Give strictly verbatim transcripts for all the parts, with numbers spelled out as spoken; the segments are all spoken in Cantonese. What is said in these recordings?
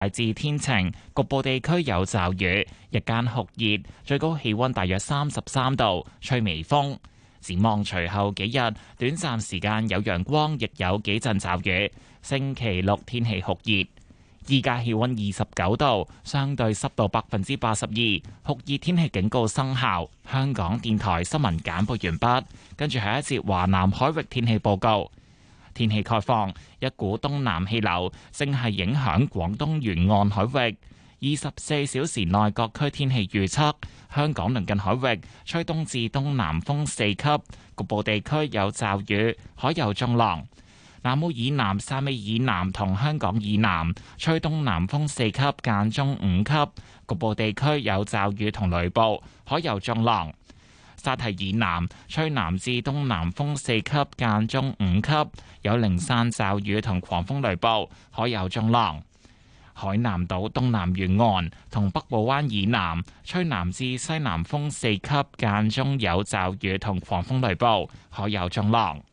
大致天晴，局部地區有驟雨，日間酷熱，最高氣溫大約三十三度，吹微風。展望隨後幾日，短暫時間有陽光，亦有幾陣驟雨。星期六天氣酷熱，依家氣溫二十九度，相對濕度百分之八十二，酷熱天氣警告生效。香港電台新聞簡報完畢，跟住係一節華南海域天氣報告。天氣概況，一股東南氣流正係影響廣東沿岸海域。二十四小時內各區天氣預測：香港鄰近海域吹東至東南風四級，局部地區有驟雨，海有中浪。南澳以南、汕尾以南同香港以南吹東南風四級，間中五級，局部地區有驟雨同雷暴，海有中浪。沙堤以南吹南至東南風四級，間中五級，有零散驟雨同狂風雷暴，海有中浪。海南島東南沿岸同北部灣以南吹南至西南風四級，間中有驟雨同狂風雷暴，海有中浪。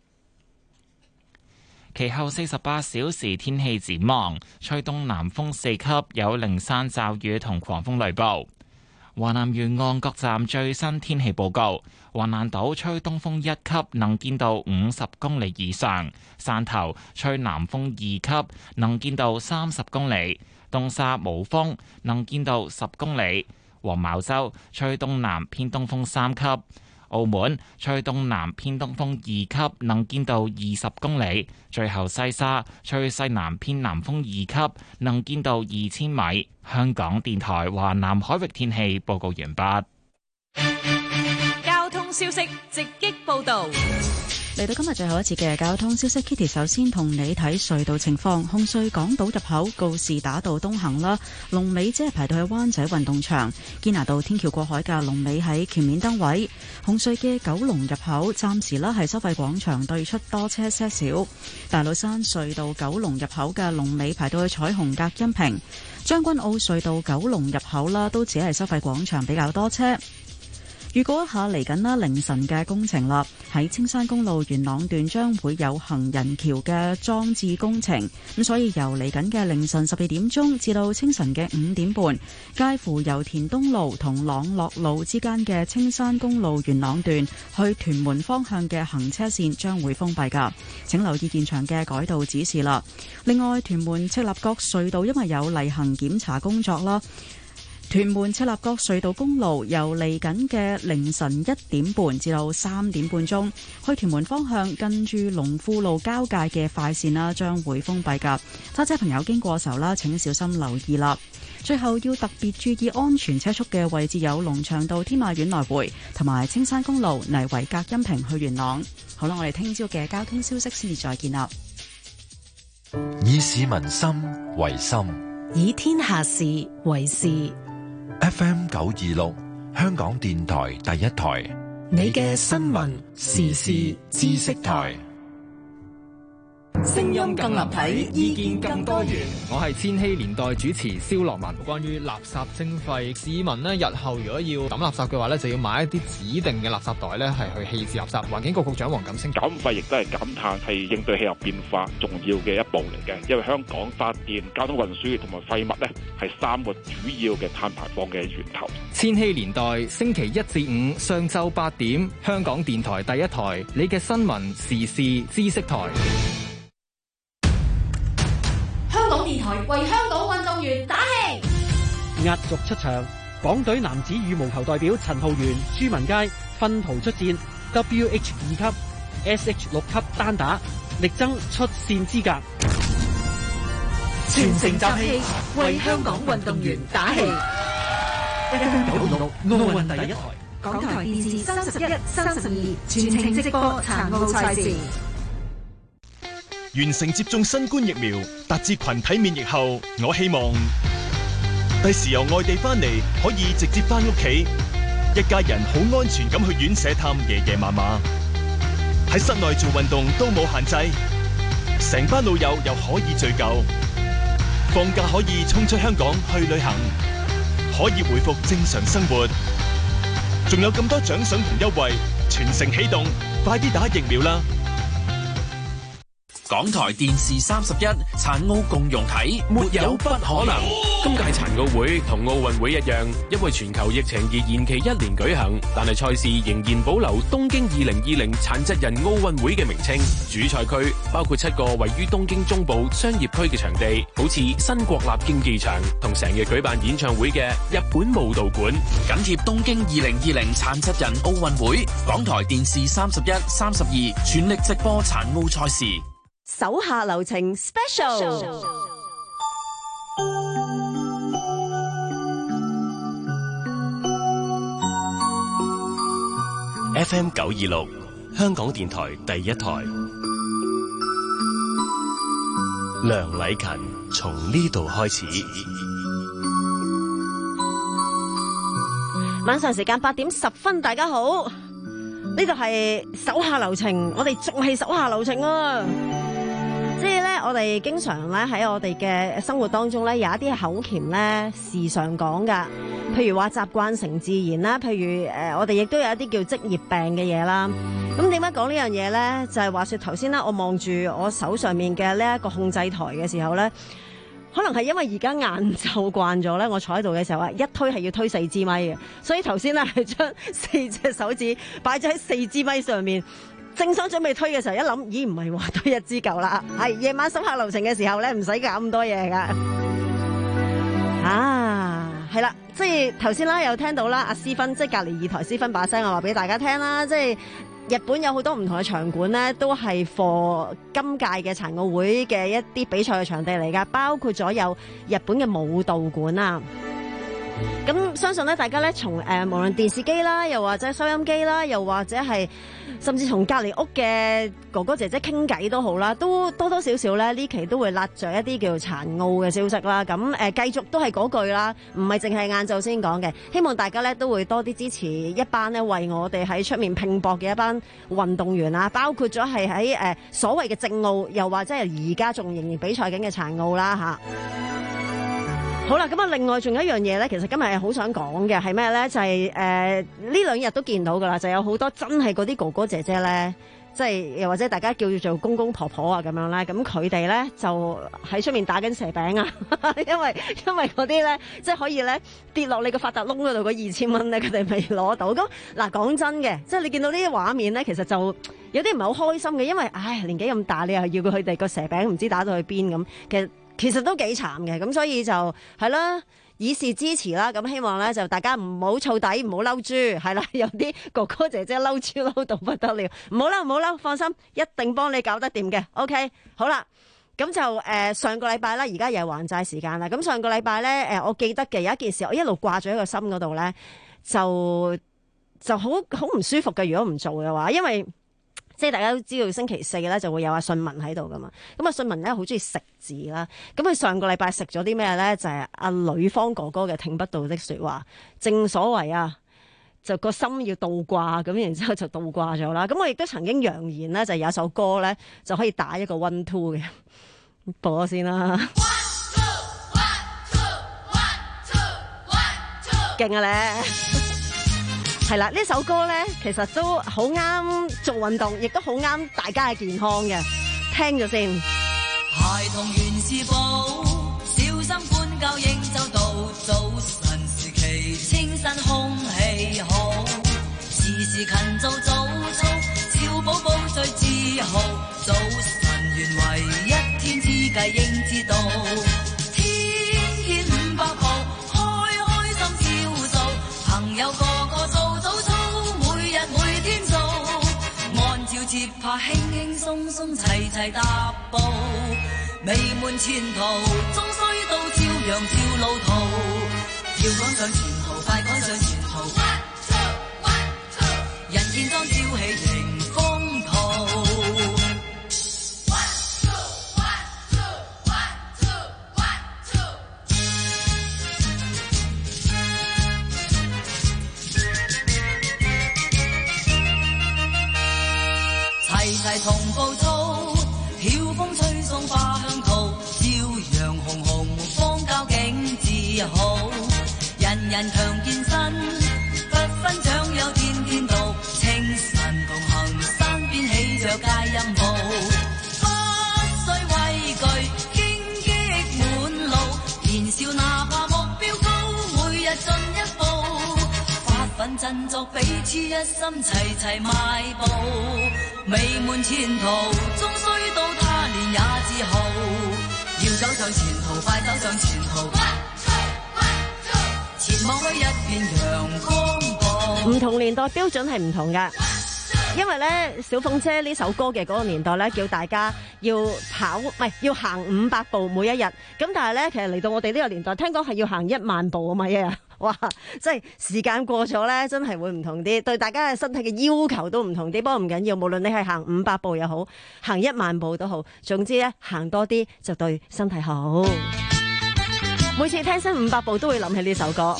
其後四十八小時天氣展望，吹東南風四級，有零散驟雨同狂風雷暴。華南沿岸各站最新天氣報告：橫瀾島吹東風一級，能見度五十公里以上；汕頭吹南風二級，能見度三十公里；東沙無風，能見度十公里；黃茅洲吹東南偏東風三級；澳門吹東南偏東風二級，能見度二十公里；最後西沙吹西南偏南風二級，能見度二千米。香港電台華南海域天氣報告完畢。 交通消息直擊報道。 嚟到今日最後一節嘅交通消息 ，Kitty 首先同你睇隧道情況。紅隧港島入口告士打道東行啦，龍尾即係排到去灣仔運動場；堅拿道天橋過海嘅龍尾喺橋面燈位。紅隧嘅九龍入口暫時啦係收費廣場對出多車些少。大老山隧道九龍入口嘅龍尾排到去彩虹隔音屏。將軍澳隧道九龍入口啦，都只係收費廣場比較多車。預告一下嚟緊啦，凌晨嘅工程啦，喺青山公路元朗段將會有行人橋嘅裝置工程，咁所以由嚟緊嘅凌晨十二點鐘至到清晨嘅五點半，介乎油田東路同朗樂路之間嘅青山公路元朗段去屯門方向嘅行車線將會封閉噶，請留意現場嘅改道指示啦。另外，屯門赤鱲角隧道因為有例行檢查工作啦。屯門赤鱲角隧道公路由嚟緊嘅凌晨一點半至到三點半鐘，去屯門方向近住龍富路交界嘅快線啦，將會封閉噶。揸車朋友經過嘅時候啦，請小心留意啦。最後要特別注意安全車速嘅位置有龍翔道天馬苑來回，同埋青山公路泥圍隔音屏去元朗。好啦，我哋聽朝嘅交通消息先至再見啦。 以市民心為心， 以天下事為事。 F M 九二六，香港電台第一台， 你嘅新聞時事知識台。聲音更立體，意見更多元。 我係千禧年代主持蕭樂文。關於垃圾徵費，市民呢日後如果要抌垃圾嘅話呢，就要買一啲指定嘅垃圾袋呢，係去棄置垃圾。環境局局長黃錦星， 減費亦都係減碳，係應對氣候變化重要嘅一步嚟嘅。因為香港發電、交通運輸同埋廢物呢，係三個主要嘅碳排放嘅源頭。 千禧年代星期一至五上晝八點，香港電台第一台，你嘅新聞時事知識台。 香港電台為香港運動員打氣。 壓軸出場，港隊男子羽毛球代表陳浩源、朱文佳分途出戰 W H 二級、S H 六級單打，力爭出線資格。 全城集氣，為香港運動員打氣。 一九九六奧運第一台， 港台電視三十一、三十二全程直播殘奧賽事。 完成接種新冠疫苗，達至群體免疫後，我希望第時由外地翻嚟可以直接翻屋企，一家人好安全咁去院舍探爺爺嫲嫲，喺室內做運動都冇限制，成班老友又可以聚舊，放假可以衝出香港去旅行，可以回復正常生活，仲有咁多獎賞同優惠，全城起動，快啲打疫苗啦！ 港台電視三十一殘奧共融體，沒有不可能。 今屆殘奧會同奧運會一樣，因為全球疫情而延期一年舉行，但係賽事仍然保留東京二零二零殘疾人奧運會嘅名稱。主賽區包括七個位於東京中部商業區嘅場地，好似新國立競技場同成日舉辦演唱會嘅日本武道館。 緊貼東京二零二零殘疾人奧運會，港台電視三十一、三十二全力直播殘奧賽事。 手下留情 Special。 F M 九二六，香港電台第一台。梁禮勤從呢度開始。 晚上時間八點十分，大家好，呢度係手下留情，我哋仲係手下留情啊！即係咧，我哋經常咧喺我哋嘅生活當中咧，有一啲口訣咧時常講噶，譬如話習慣成自然啦，譬如誒、呃，我哋亦都有一啲叫職業病嘅嘢啦。咁點解講呢樣嘢咧？就係、是、話說頭先啦，我望住我手上面嘅呢一個控制台嘅時候咧，可能係因為而家晏晝慣咗咧，我坐喺度嘅時候啊，一推係要推四支咪嘅，所以頭先咧係將四隻手指擺咗喺四支咪上面。正想準備推嘅時候，一諗，咦，唔係話推一支夠啦，係夜晚手下留情嘅時候咧，唔使搞咁多嘢噶。啊，係啦，即係頭先啦，有聽到啦，阿思芬，即係隔離二台思芬把聲，我話俾大家聽啦，即係日本有好多唔同嘅場館咧，都係 for 今屆嘅殘奧會嘅一啲比賽嘅場地嚟噶，包括咗有日本嘅武道館啊。咁相信咧，大家咧從誒無論電視機啦，又或者收音機啦，又或者係甚至同隔離屋嘅哥哥姐姐傾偈都好啦，都多多少少咧呢期都會揦着一啲叫做殘奧嘅消息啦。咁誒、呃、繼續都係嗰句啦，唔係淨係晏晝先講嘅。希望大家咧都會多啲支持一班咧為我哋喺出面拼搏嘅一班運動員啊，包括咗係喺誒所謂嘅正奧，又或者係而家仲仍然比賽緊嘅殘奧啦嚇。好啦，咁啊，另外仲有一樣嘢咧，其實今日係好想講嘅係咩咧？就係誒呢兩日都見到噶啦，就有好多真係嗰啲哥哥姐姐咧，即係又或者大家叫做公公婆婆啊咁樣啦，咁佢哋咧就喺出面打緊蛇餅啊，因為因為嗰啲咧即係可以咧跌落你個發達窿嗰度嗰二千蚊咧，佢哋未攞到。咁嗱，講真嘅，即係你見到呢啲畫面咧，其實就有啲唔係好開心嘅，因為唉年紀咁大，你又要佢哋個蛇餅唔知打到去邊咁，其實。其實都幾慘嘅，咁所以就係啦，以示支持啦。咁希望咧就大家唔好燥底，唔好嬲豬，係啦。有啲哥哥姐姐嬲豬嬲到不得了，唔好嬲唔好嬲，放心，一定幫你搞得掂嘅。OK， 好啦，咁就誒、呃、上個禮拜啦，而家又係還債時間啦。咁上個禮拜咧誒，我記得嘅有一件事，我一路掛咗喺個心嗰度咧，就就好好唔舒服嘅。如果唔做嘅話，因為即係大家都知道星期四咧就會有阿信文喺度噶嘛，咁阿信文咧好中意食字啦，咁佢上個禮拜食咗啲咩咧？就係、是、阿呂方哥哥嘅聽不到的說話，正所謂啊，就個心要倒掛，咁然之後就倒掛咗啦。咁我亦都曾經揚言咧，就有一首歌咧就可以打一個 one two 嘅，播咗先啦。勁啊咧！係啦，呢首歌咧，其實都好啱做運動，亦都好啱大家嘅健康嘅。聽咗先。 孩童原是寶，小心管教應周到。早晨時期清新空氣好，時時勤做早操，小寶寶最自豪。早晨原為一天之計應知道，天天五百步，開開心笑做，朋友個個做。接拍輕輕鬆鬆齊齊踏步，未滿前途，終須到照樣照路途，要趕上前途，快趕上前途。One two, one two， 人見裝照起迎風圖。One two, one two, one two, one two。齊齊同步操，曉風吹送花香吐，朝陽紅紅方交景自豪。人人強健身，不分長幼天天到，清晨同行山邊起着佳音號。花日進一步，發奮振作，彼此一心，齊齊邁步，美滿前途，終須到他年也自豪。要走上前途，快走上前途，前望去一片陽光步。 唔同年代標準係唔同㗎。因為咧，小鳳姐呢首歌嘅嗰個年代咧，叫大家要跑，唔係要行五百步每一日。咁但係咧，其實嚟到我哋呢個年代，聽講係要行一萬步啊嘛一日。哇！即係時間過咗咧，真係會唔同啲，對大家嘅身體嘅要求都唔同啲。不過唔緊要，無論你係行五百步又好，行一萬步都好，總之咧行多啲就對身體好。每次聽新五百步都會諗起呢首歌。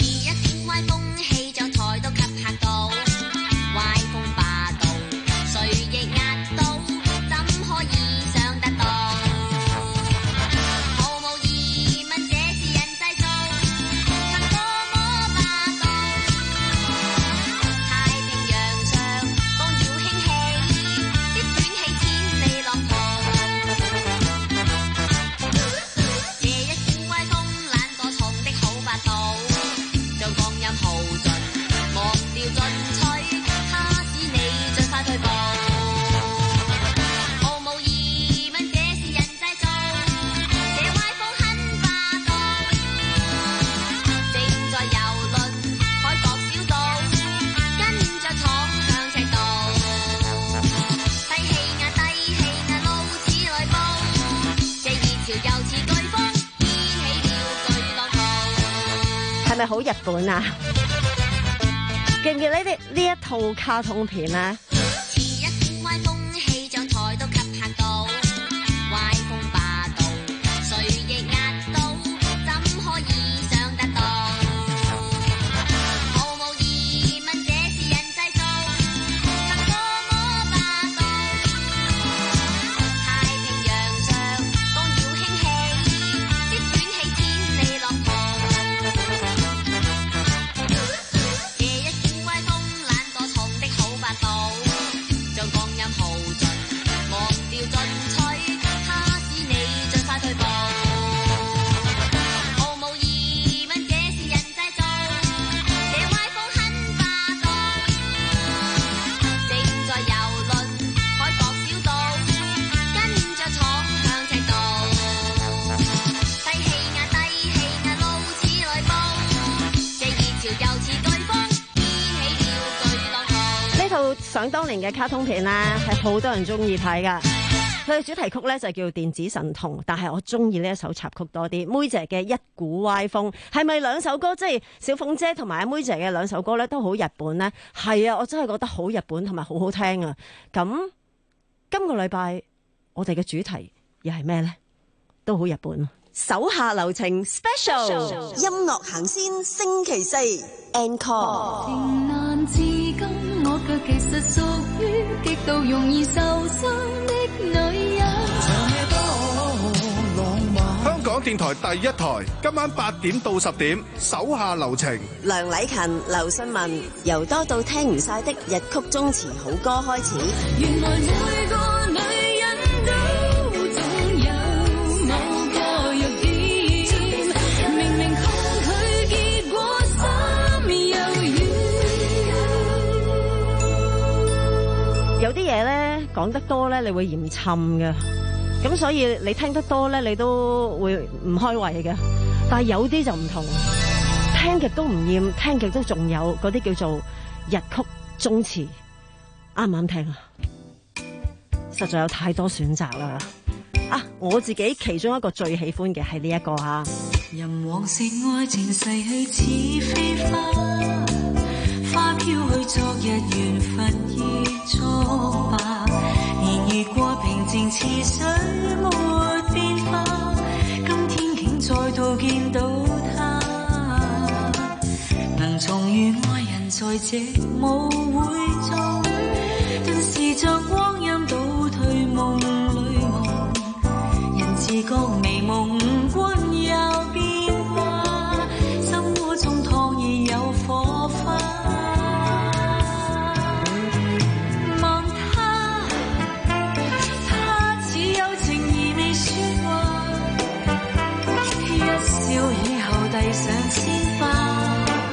係咪好日本啊？記唔記得呢啲呢一套卡通片咧？想當年嘅卡通片咧，係好多人中意睇噶。佢嘅主題曲咧就叫《電子神童》，但係我中意呢一首插曲多啲。妹姐嘅《一股歪風》係咪兩首歌？即係小鳳姐同埋阿妹姐嘅兩首歌咧，都好日本呢？係啊，我真係覺得好日本同埋好好聽啊！咁今個禮拜我哋嘅主題又係咩呢？都好日本。手下留情 Special 音樂行先星期四 Encore。 情難自禁，我卻其實屬於極度容易受傷的女人。 香港電台第一台，今晚八點到十點，手下留情。 梁禮勤、劉信文，由多到聽唔晒的日曲中詞好歌開始。 原來每個女人都總有某個弱點，明明抗拒結果心又軟。 有啲嘢咧講得多咧，你會嫌沉嘅。咁所以你聽得多咧，你都會唔開胃嘅。但係有啲就唔同，聽極都唔厭，聽極都仲有嗰啲叫做日曲中詞，啱唔啱聽啊？實在有太多選擇啦！啊，我自己其中一個最喜歡嘅係呢一個啊。 任往事愛情逝去似飛花，花飄去昨日緣分已作罷。然而過平靜似水沒變化，今天竟再度見到他，能重遇愛人在這舞會中，頓時像光陰倒退夢裏夢，人自覺微夢君有變化，心窩中倘已有火花。笑以後遞上鮮花，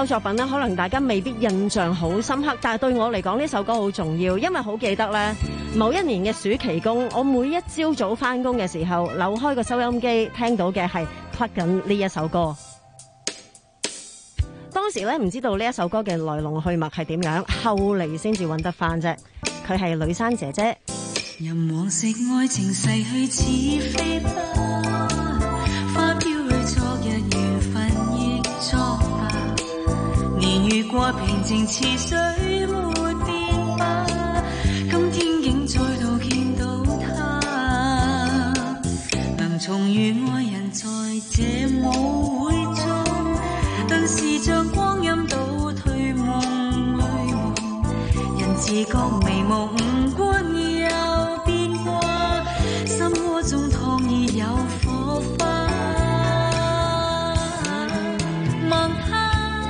首作品呢，可能大家未必印象好深刻，但係對我嚟講呢首歌好重要，因為好記得呢某一年嘅暑期工，我每一朝早翻工嘅時候，扭開個收音機，聽到嘅係 plug 緊呢一首歌。當時咧唔知道呢一首歌嘅來龍去脈係點樣，後嚟先至揾得翻啫。佢係呂珊姐姐。 任往昔愛情逝去似飛花，花飄去昨日緣分亦作罷，年月過平靜似水沒變化，今天竟再度見到他，能重遇愛人在這舞會中，頓時像光陰倒退夢裏夢，人自覺眉目五官有變化，心窩中燙熱有火花，望他，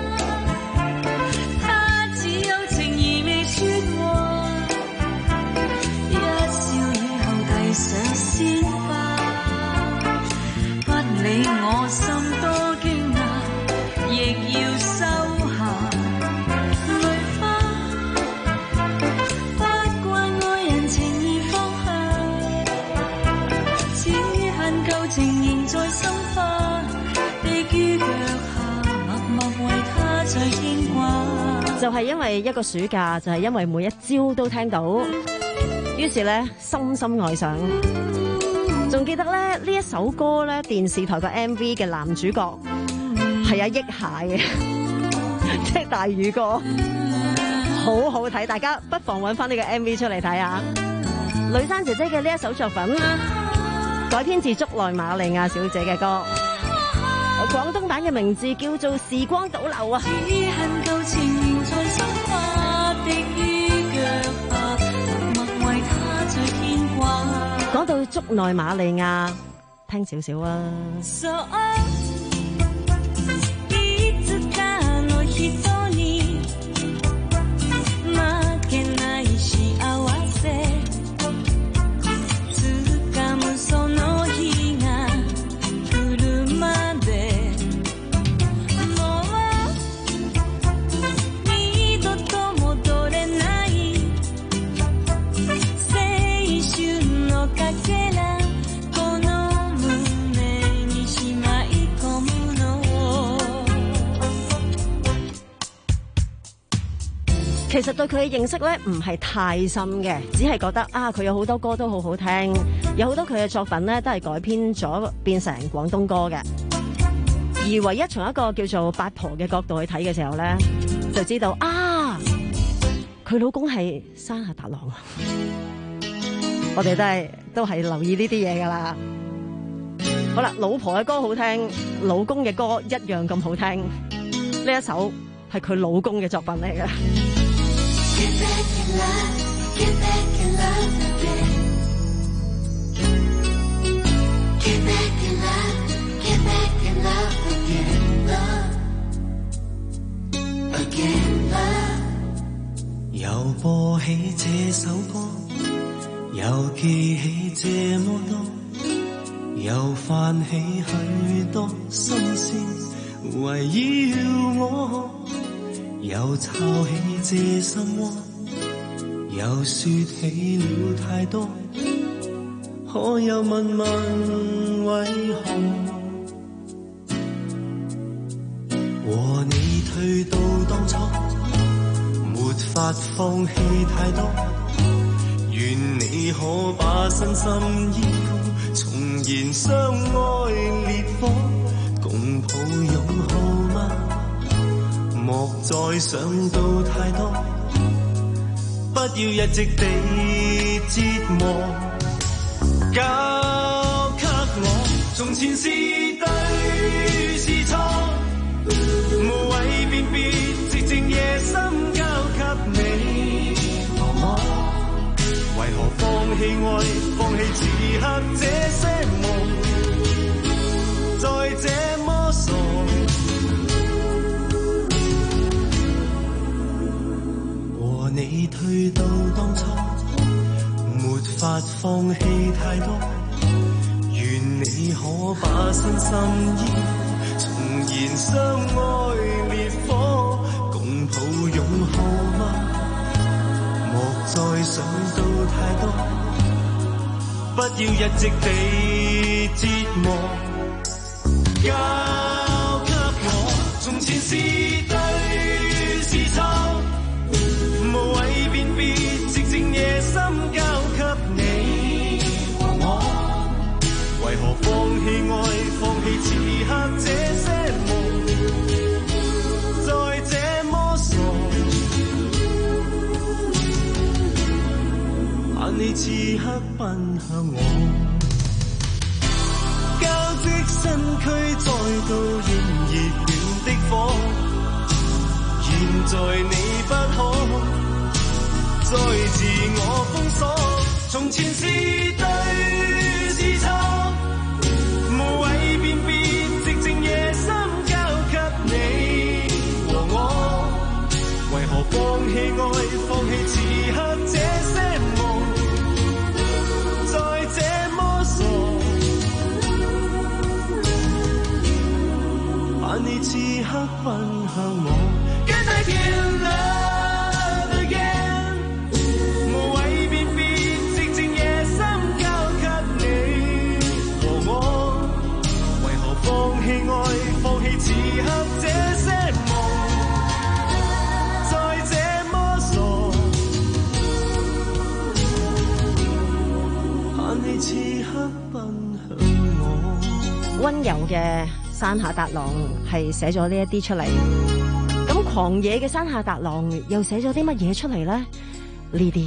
他只有情意未說話，一笑以後遞上鮮花，不理我心多驚訝，亦要收下淚花，不怪愛人情意放下，只恨舊情仍在深化，地於腳下，默默為他在牽掛。 就係因為一個暑假，就係因為每一朝都聽到，於是咧深深愛上。仲記得咧呢一首歌咧，電視台個 M V 嘅男主角係阿益蟹嘅，即係大宇哥，好好睇，大家不妨揾翻呢個 M V 出嚟睇下。呂珊姐姐嘅呢一首作品改編自竹內瑪利亞小姐嘅歌，廣東版嘅名字叫做《時光倒流》啊。 只恨舊情仍在深化，滴於腳下，默默為他在牽掛。 講到竹內瑪利亞，聽少少啊。 So, いつかの人に負けない幸せ、掴むその日が来るまで、もう二度と戻れない青春のかけら、この胸にしまい込むの。 其實對佢嘅認識咧唔係太深嘅，只係覺得啊佢有好多歌都好好聽，有好多佢嘅作品咧都係改編咗變成廣東歌嘅。而唯一從一個叫做八婆嘅角度去睇嘅時候咧，就知道啊佢老公係山下達郎。我哋都係都係留意呢啲嘢噶啦。好啦，老婆嘅歌好聽，老公嘅歌一樣咁好聽。呢一首係佢老公嘅作品嚟嘅。 Get back in love, get back in love again. Get back in love, get back in love again, love, again, love. 又播起這首歌，又記起這麼多，又泛起許多心思圍繞我。又抄起這心窩，又說起了太多，可又問問為何？和你退到當初，沒法放棄太多，願你可把身心依附，重燃相愛烈火，共抱擁好嗎？莫再想到太多，不要一直地折磨，交給我。從前是對是錯，無謂辨別，寂靜夜深交給你和我。為何放棄愛，放棄此刻這些夢，再這麼傻？你退到當初，沒法放棄太多，願你可把身心依附，重燃相愛烈火。 想到太多，不要一直地折磨，交給我。從前是對是錯，無謂辨別，寂靜夜深交給你和我。為何放棄愛，放棄此刻這些夢，再這麼傻，怕你此刻奔向我，交織身軀再度燃熱暖的火，現在你不可再自我封鎖。從前是對是錯，無謂辨別，寂靜夜深交給你和我。為何放棄愛，放棄此刻這些夢，再這麼傻，怕你此刻奔向我。Cause I can love again， 無謂辨別，寂靜夜深交給你和我。為何放棄愛，放棄此刻這些夢，再這麼傻，怕你此刻奔向我。 溫柔嘅山下達郎係寫咗呢一啲出嚟，咁狂野嘅山下達郎又寫咗啲乜嘢出嚟咧？呢啲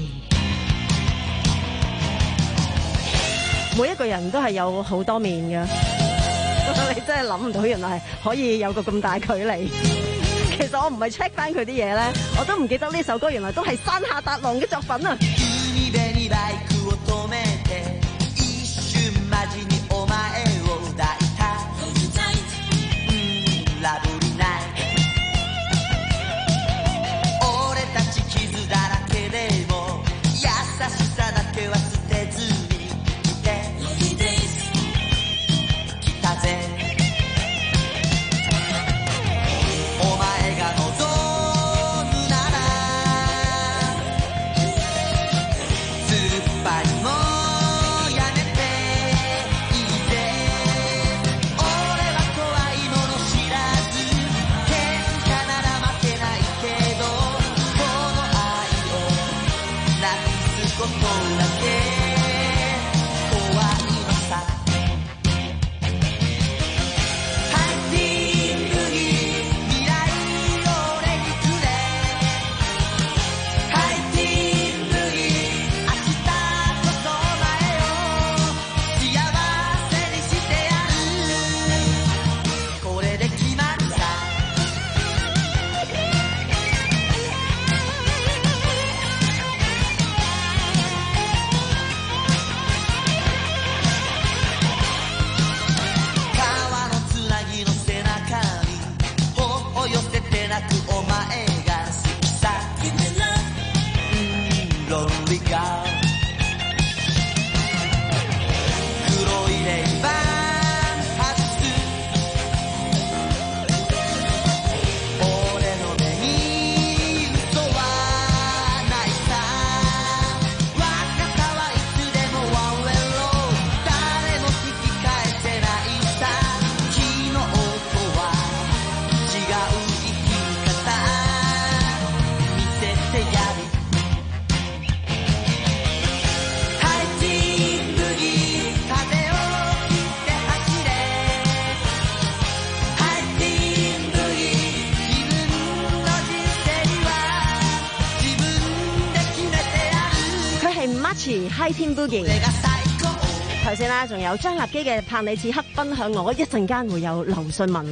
每一個人都係有好多面嘅，你真係諗唔到，原來係可以有個咁大距離。其實我唔係 check 翻佢啲嘢咧，我都唔記得呢首歌原來都係山下達郎嘅作品啊！High Teen Boogie， 頭先啦，仲有張立基嘅《盼你此刻奔向我》，一陣間會有劉信文。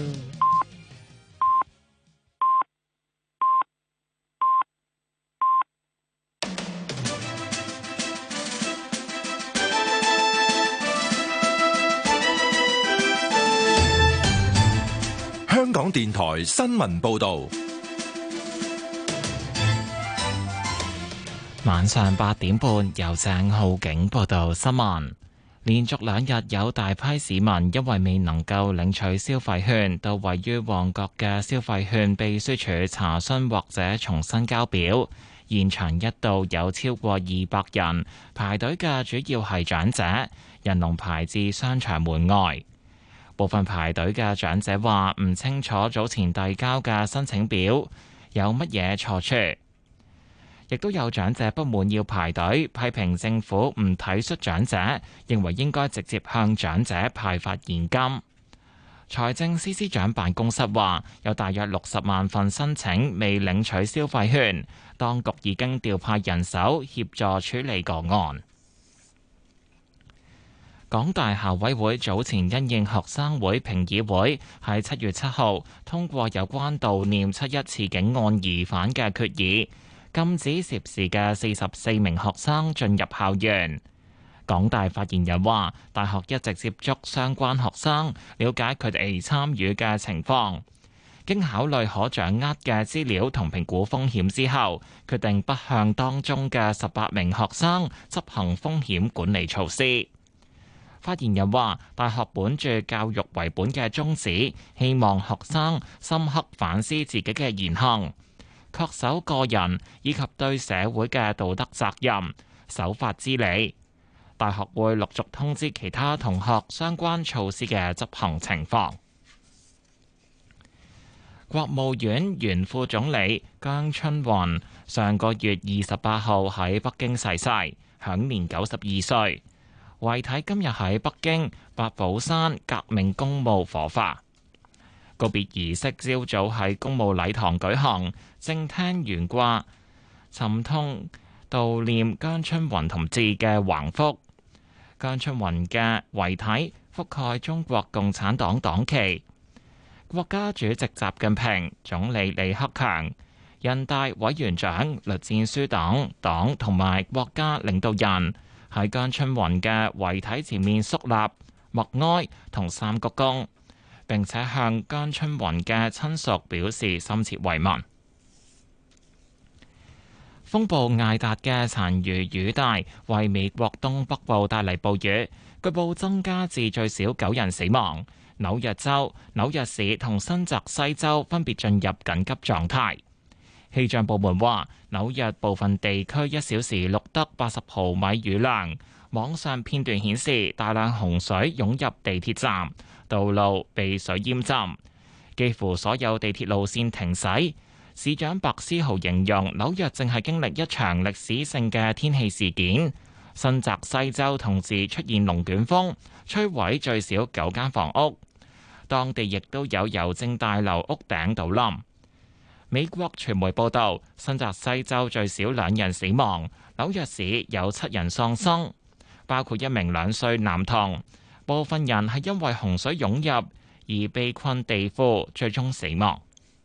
香港電台新聞報道。 晚上八點半，由鄭浩景報道新聞。連續兩日有大批市民因為未能夠領取消費券，到位於旺角嘅消費券秘書處查詢或者重新交表。 現場一度有超過二百人排隊嘅，主要係長者，人龍排至商場門外。部分排隊嘅長者話唔清楚早前遞交嘅申請表有乜嘢錯處，亦都有長者不滿要排隊，批評政府唔體恤長者，認為應該直接向長者派發現金。財政司司長辦公室話有大約六十萬份申請未領取消費券，當局已經調派人手協助處理個案。港大校委會早前因應學生會評議會喺七月七號通過有關悼念七一刺警案疑犯嘅決議，禁止涉事嘅四十四名學生進入校園。港大發言人話，大學一直接觸相關學生，了解佢哋參與嘅情況，經考慮可掌握嘅資料同評估風險之後，決定不向當中嘅十八名學生執行風險管理措施。發言人話，大學本住教育為本嘅宗旨，希望學生深刻反思自己嘅言行，恪守個人以及對社會嘅道德責任，守法治理。大學會陸續通知其他同學相關措施嘅執行情況。國務院原副總理姜春雲上個月二十八號喺北京逝世，享年九十二歲。遺體今日喺北京八寶山革命公墓火化，告別儀式朝早喺公墓禮堂舉行，正廳懸掛沉痛悼念姜春雲同志嘅橫幅。姜春雲嘅遺體覆蓋中國共產黨黨旗，國家主席習近平、總理李克強、人大委員長栗戰書等黨同埋國家領導人喺姜春雲嘅遺體前面肅立、默哀同三鞠躬，並且向姜春雲嘅親屬表示深切慰問。風暴艾達嘅殘餘雨帶為美國東北部帶嚟暴雨，據報增加至最少九人死亡。紐約州、紐約市同新澤西州分別進入緊急狀態。氣象部門話，紐約部分地區一小時錄得八十毫米雨量。網上片段顯示大量洪水湧入地鐵站，道路被水淹浸，幾乎所有地鐵路線停駛。市長白思豪形容紐約正係經歷一場歷史性嘅天氣事件。新澤西州同時出現龍捲風，摧毀最少九間房屋，當地亦都有郵政大樓屋頂倒冧。美國傳媒報道，新澤西州最少兩人死亡，紐約市有七人喪生，包括一名兩歲男童。部分人係因為洪水湧入而被困地庫，最終死亡。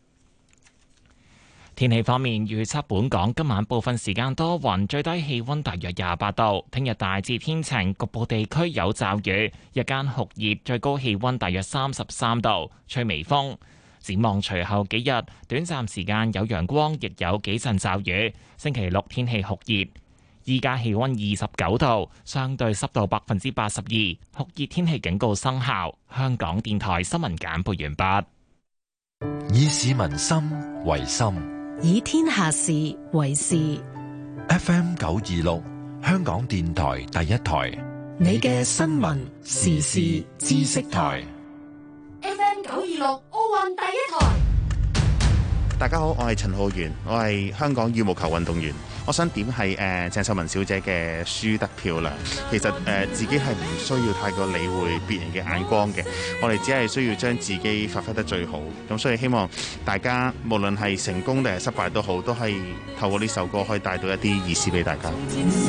天氣方面，預測本港今晚部分時間多雲，最低氣溫大約廿八度。聽日大致天晴，局部地區有驟雨，日間酷熱，最高氣溫大約三十三度，吹微風。展望隨後幾日，短暫時間有陽光，亦有幾陣驟雨。星期六天氣酷熱，依家氣溫二十九度，相對濕度百分之八十二，酷熱天氣警告生效。香港電台新聞簡報完畢。 以市民心為心， 以天下事為事。 F M 九二六，香港電台第一台， 你嘅新聞時事知識台。 F M 九二六，奧運第一台。 大家好，我係陳浩源，我係香港羽毛球運動員。我想點係誒鄭秀文小姐嘅輸得漂亮。其實誒、呃、自己係唔需要太過理會別人嘅眼光嘅，我哋只係需要將自己發揮得最好。咁所以希望大家無論係成功定係失敗都好，都係透過呢首歌可以帶到一啲意思俾大家。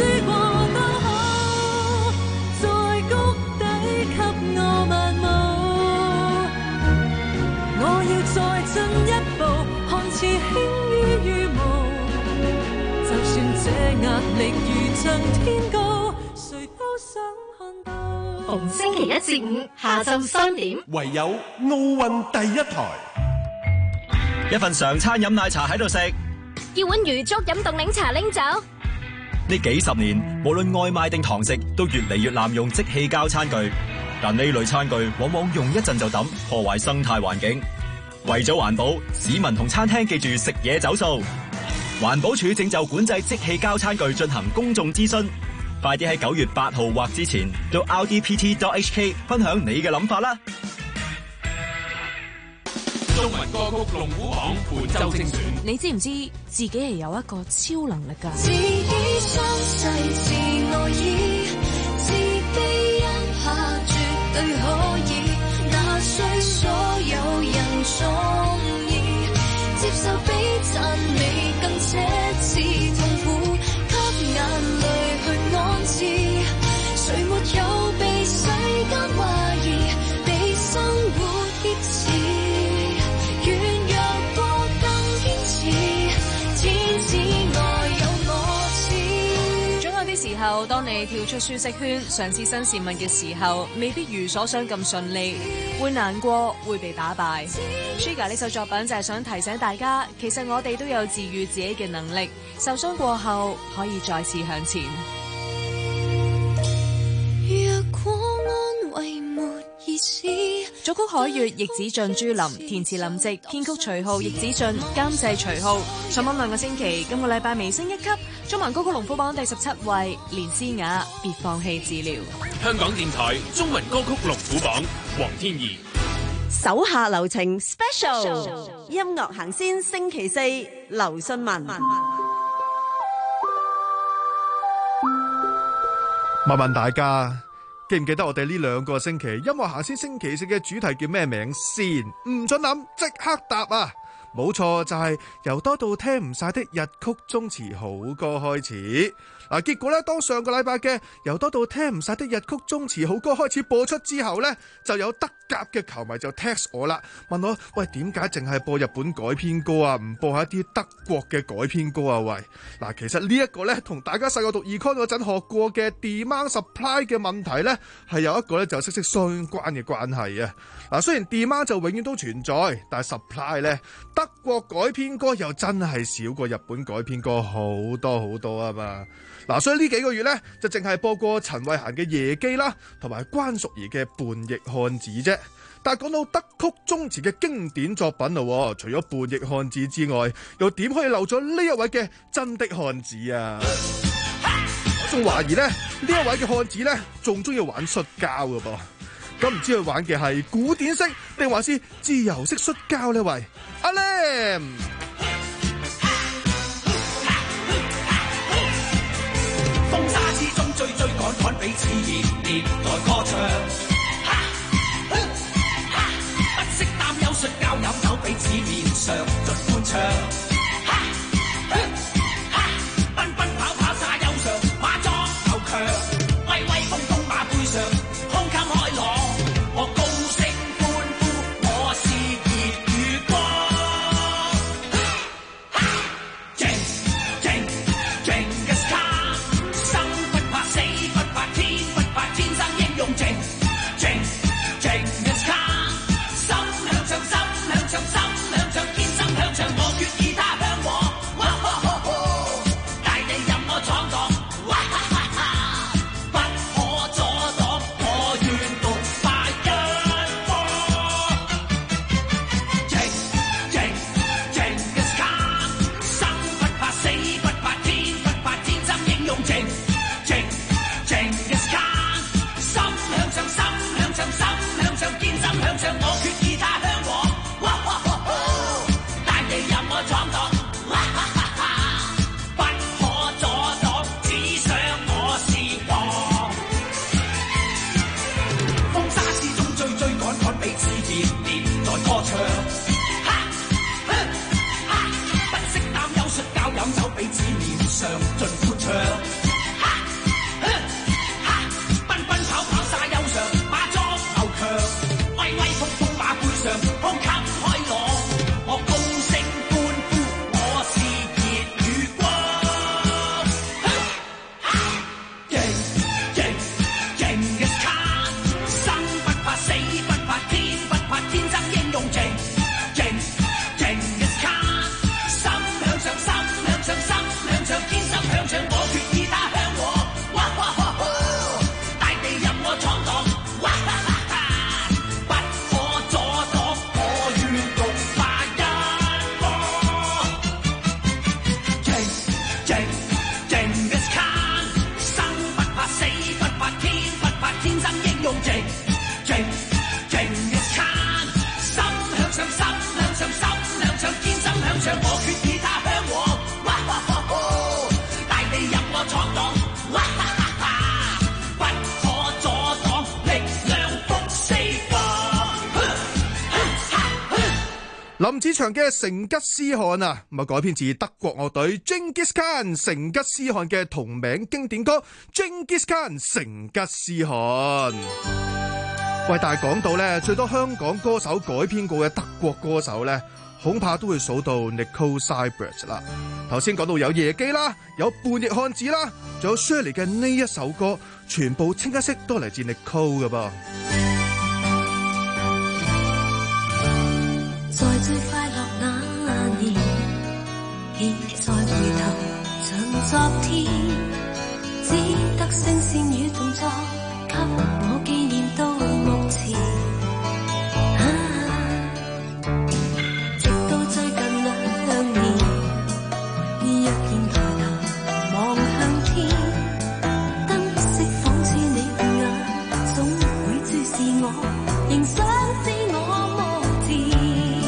我要再進一步，看似輕於羽毛，就算這壓力如像天高，誰都想看到。 逢星期一至五下晝三點， 唯有奧運第一台。 一份常餐飲奶茶喺度食， 要碗魚粥飲凍檸茶拎走。 呢幾十年，無論外賣定堂食，都越嚟越濫用即棄膠餐具。但呢類餐具往往用一陣就抌，破壞生態環境。為咗環保，市民同餐廳記住食嘢走塑， 環保署正就管制即棄膠餐具進行公眾諮詢，快啲喺九月八號或之前到 R D P T dot H K 分享你嘅諗法啦。 中文歌曲龍虎榜本周精選， 你知唔知自己係有一個超能力㗎？ 自己心細自我意，自己一下絕對可以，那需所有人中意，接受比讚美更奢侈痛苦，給眼淚去安置，誰沒有被世間懷疑，被生活挾持。 時候，當你跳出舒適圈，嘗試新事物嘅時候，未必如所想咁順利，會難過，會被打敗。Sugar 呢首作品就係想提醒大家，其實我哋都有治癒自己嘅能力，受傷過後可以再次向前。 若果安慰沒意思， 作曲海月、易子俊、朱琳，填詞林夕，編曲徐浩、易子俊，監製徐浩。上網兩個星期，今個禮拜微升一級，中文歌曲龍虎榜第十七位，連詩雅，別放棄治療。 香港電台中文歌曲龍虎榜，黃天怡。 手下留情 Special 音樂行先，星期四劉信文。 問問大家記唔記得我哋呢兩個星期音樂行先星期四嘅主題叫咩名先？唔准諗，即刻答啊！冇錯，就係由多到聽唔晒的日曲中詞好歌開始。嗱，結果呢，當上個禮拜嘅由多到聽唔晒的日曲中詞好歌開始播出之後呢，就有德甲嘅球迷就 text 我啦，問我喂，點解淨係播日本改編歌啊，唔播下一啲德國嘅改編歌啊？喂，嗱，其實呢一個呢，同大家細個讀 econ 嗰陣學過嘅 demand supply 嘅問題呢，係有一個呢就息息相關嘅關係啊！嗱，雖然 demand 就永遠都存在，但係 supply 呢，德國改編歌又真係少過日本改編歌好多好多啊嘛！嗱，所以呢幾個月呢，就淨係播過陳慧嫻嘅夜機啦，同埋關淑怡嘅叛逆漢子啫。但係講到德曲中詞嘅經典作品咯，除咗叛逆漢子之外，又點可以漏咗呢一位嘅真的漢子啊？我仲懷疑呢，呢一位嘅漢子呢，仲中意玩摔跤噶噃。咁唔知佢玩嘅係古典式定還是自由式摔跤呢？喂，阿 Lam。 風沙之中追追趕趕彼此熱烈來歌唱，不識擔憂摔跤飲酒彼此面上盡歡唱，奔奔跑跑沙丘上馬壯頭強，威威風風馬背上胸襟開朗，我高聲歡呼我是熱與光，勁勁勁嘅 star。死不怕，天不怕，天生英勇勁勁勁嘅卡，心向上，心向上，心向上。 唱我決與他向和，哇哈哈哈！大地任我闖蕩，哇哈哈哈！不可阻擋，力量福四方。 林子祥嘅《成吉思汗》啊，咁啊改編自德國樂隊 Genghis Khan 成吉思汗嘅同名經典歌《Genghis Khan 成吉思汗》。喂，但係講到咧，最多香港歌手改編過嘅德國歌手咧，恐怕都會數到 Nicole Sybert 啦。頭先講到有夜機啦，有叛逆漢子啦，仲有 Shirley 嘅呢一首歌，全部清一色都嚟自 Nicole 㗎噃。 在最快樂那年，現在回頭像昨天，只得聲線與動作給我紀念到目前。啊，直到最近兩年，若然抬頭望向天，燈飾仿似你的眼，總會注視我，仍想知我目前。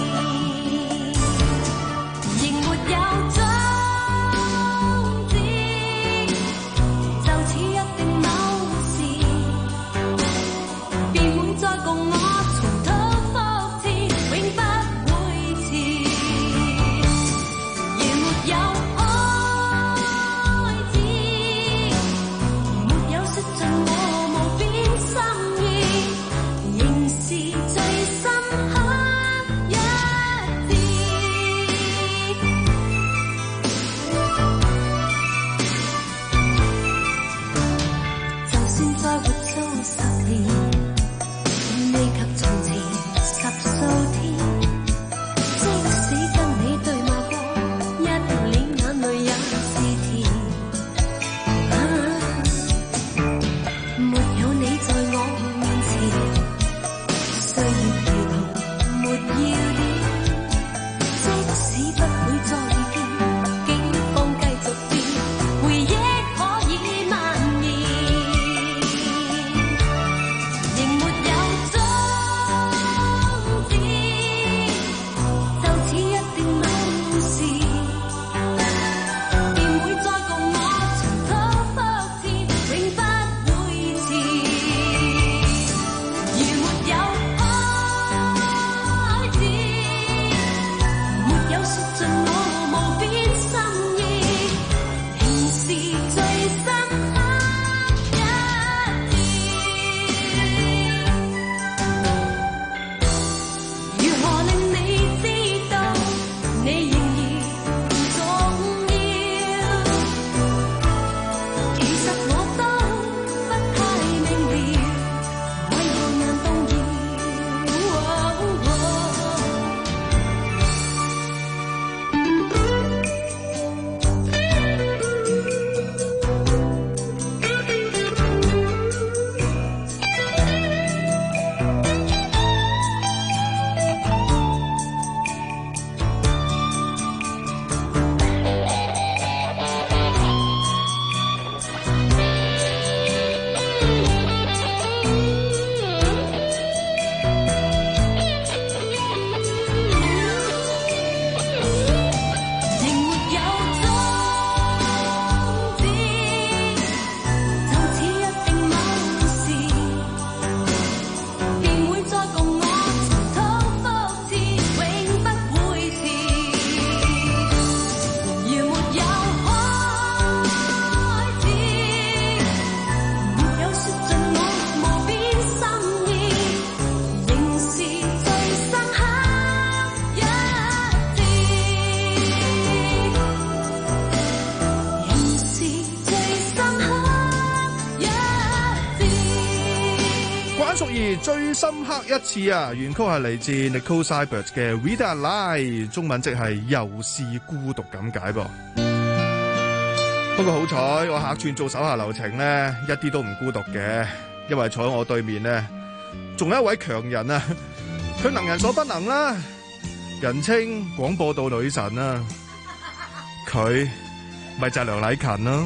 最深刻一次啊，原曲係嚟自 Nicole Sybert 嘅 Read a Lie， 中文即係又是孤獨咁解噃。不過好彩我客串做手下留情呢，一啲都唔孤獨嘅，因為坐喺我對面呢，仲有一位強人啊，佢能人所不能啦，人稱廣播道女神啊，佢咪就係梁禮勤咯。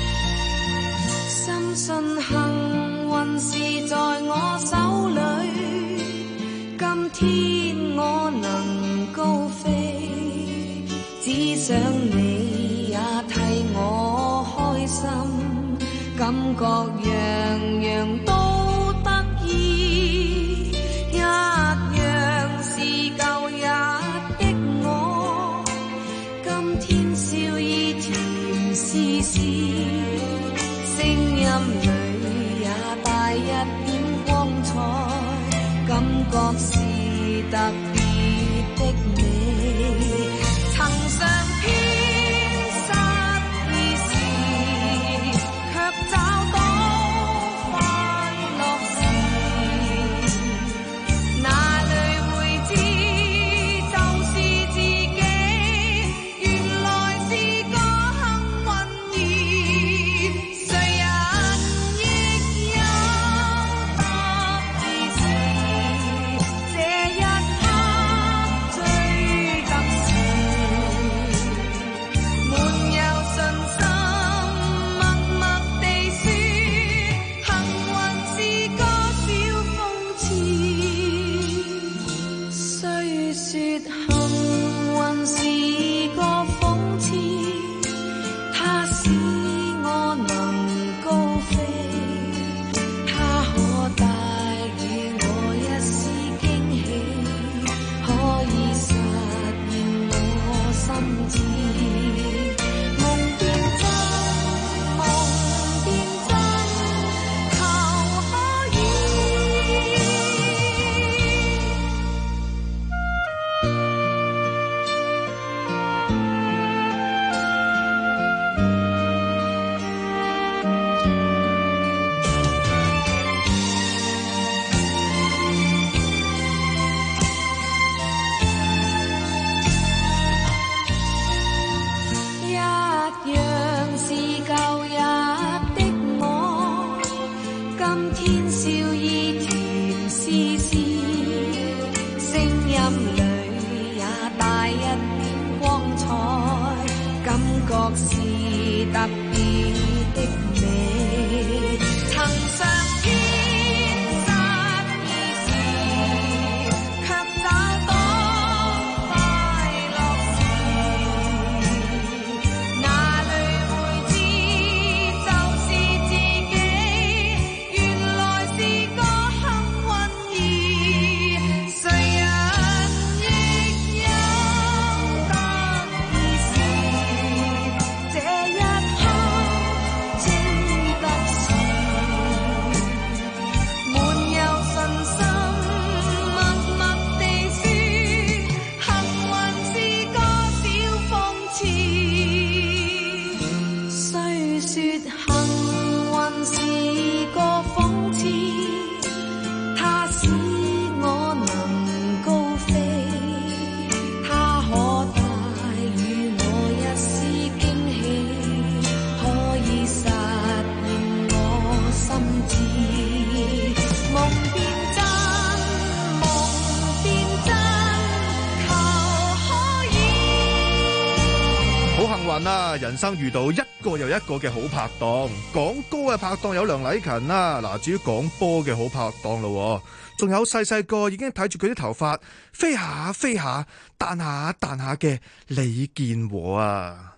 深信幸運是在我手裏，今天我能高飛， 只想你也替我開心，感覺樣樣都得意，一樣是舊日的我，今天笑意甜絲絲，聲音裏也帶一點光彩，感覺是特別的美，曾上偏失意時，卻找到快樂時，哪裏會知就是自己，原來是個幸運兒，誰人亦有得意時，這一刻最得時，滿有信心，默默地說，幸運是個小諷刺，雖說幸運是個諷刺，它使我能高飛，它可帶予我一絲驚喜，可以實現我心志，夢變真，夢變真，求可以。一樣是舊日的我，今天笑意甜絲絲，聲音裏也帶一點光彩，感覺是特別的美，曾上天失意時，卻找到快樂時，哪裏會知就是自己，原來是個幸運兒，誰人亦有得意時，這一刻正得時，滿有信心，默默地說，幸運是個小諷刺，雖說幸運是個諷刺，它使我能高飛，它可帶予我一絲驚喜，可以實現我心志，夢變真，夢變真，求可以。 好幸運啊！人生遇到一個又一個嘅好拍檔，講歌嘅拍檔有梁禮勤啦。嗱，至於講波嘅好拍檔咯，仲有細細個已經睇住佢啲頭髮飛下飛下彈下彈下嘅李健和啊！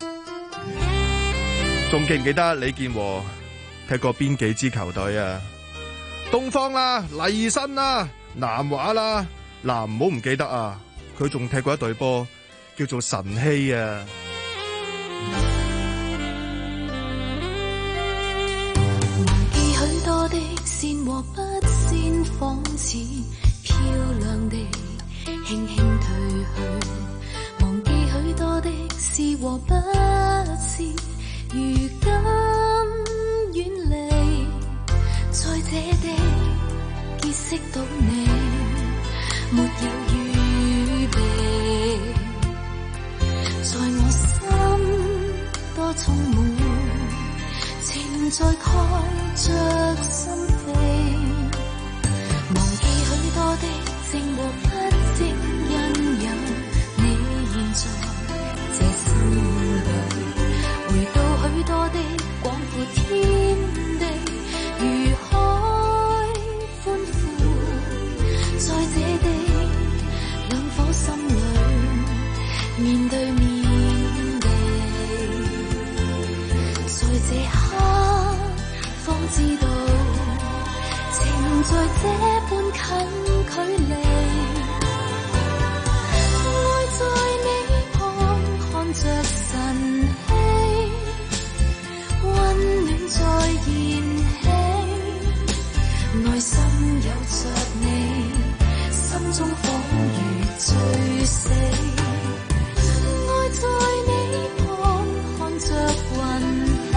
仲記唔記得李健和踢過邊幾支球隊啊？東方啦、麗新啦、南華啦，嗱，唔好唔記得啊！佢仲踢過一隊波叫做晨曦啊！ 忘記許多的線和不線，仿似漂亮地輕輕退去。忘記許多的是和不是，如今遠離，在這地結識到你，沒有預備，在我心多充滿情在蓋着心扉，忘記許多的正和不正，因有你現在這心裏，回到許多的廣闊天地，如海寬闊，在這地兩顆心裏面對面。 知道情在這般近距離，愛在你旁看着晨曦，溫暖在燃起，內心有着你，心中仿如醉死，愛在你旁看着雲起，